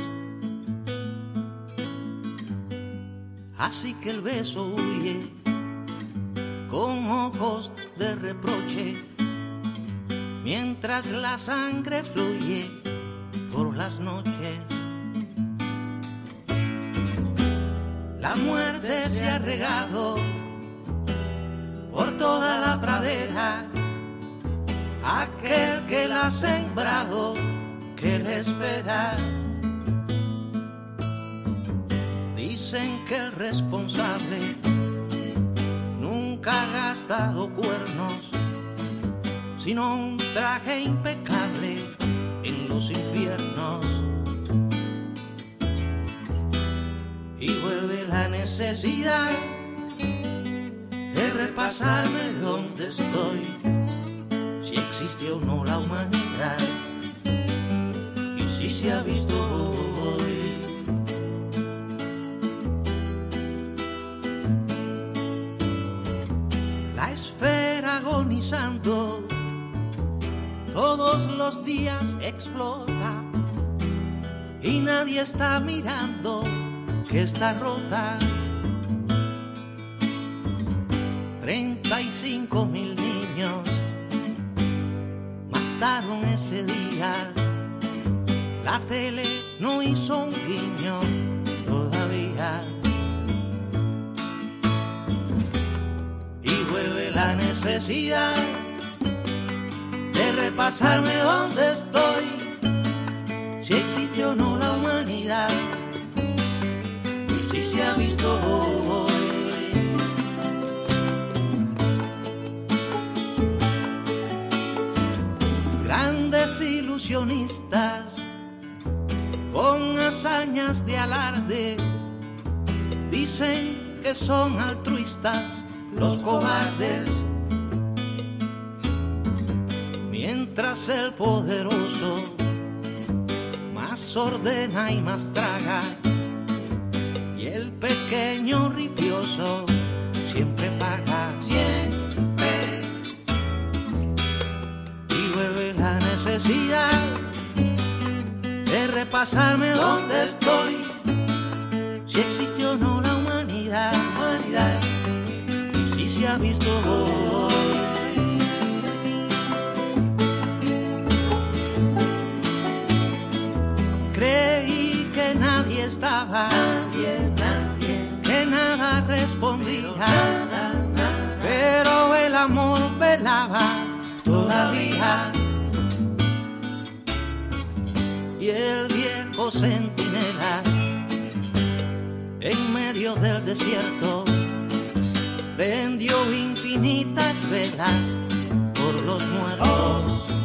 Así que el beso huye con ojos de reproche, mientras la sangre fluye por las noches. La muerte se ha regado por toda la pradera, aquel que la ha sembrado, que le espera. Dicen que el responsable nunca ha gastado cuernos, sino un traje impecable en los infiernos. Y vuelve la necesidad de repasarme dónde estoy, si existe o no la humanidad, y si se ha visto hoy. La esfera agonizando todos los días explota, y nadie está mirando que está rota. 35.000 niños mataron ese día. La tele no hizo un guiño todavía. Y vuelve la necesidad de repasarme dónde estoy, si existe o no la humanidad, si se ha visto hoy. Grandes ilusionistas con hazañas de alarde dicen que son altruistas los cobardes, mientras el poderoso más ordena y más traga, y el pequeño ripioso siempre paga, siempre. Y vuelve la necesidad de repasarme dónde estoy, si existe o no la humanidad, y si se ha visto hoy. Creí que nadie estaba, nadie. centinela en medio del desierto, prendió infinitas velas por los muertos.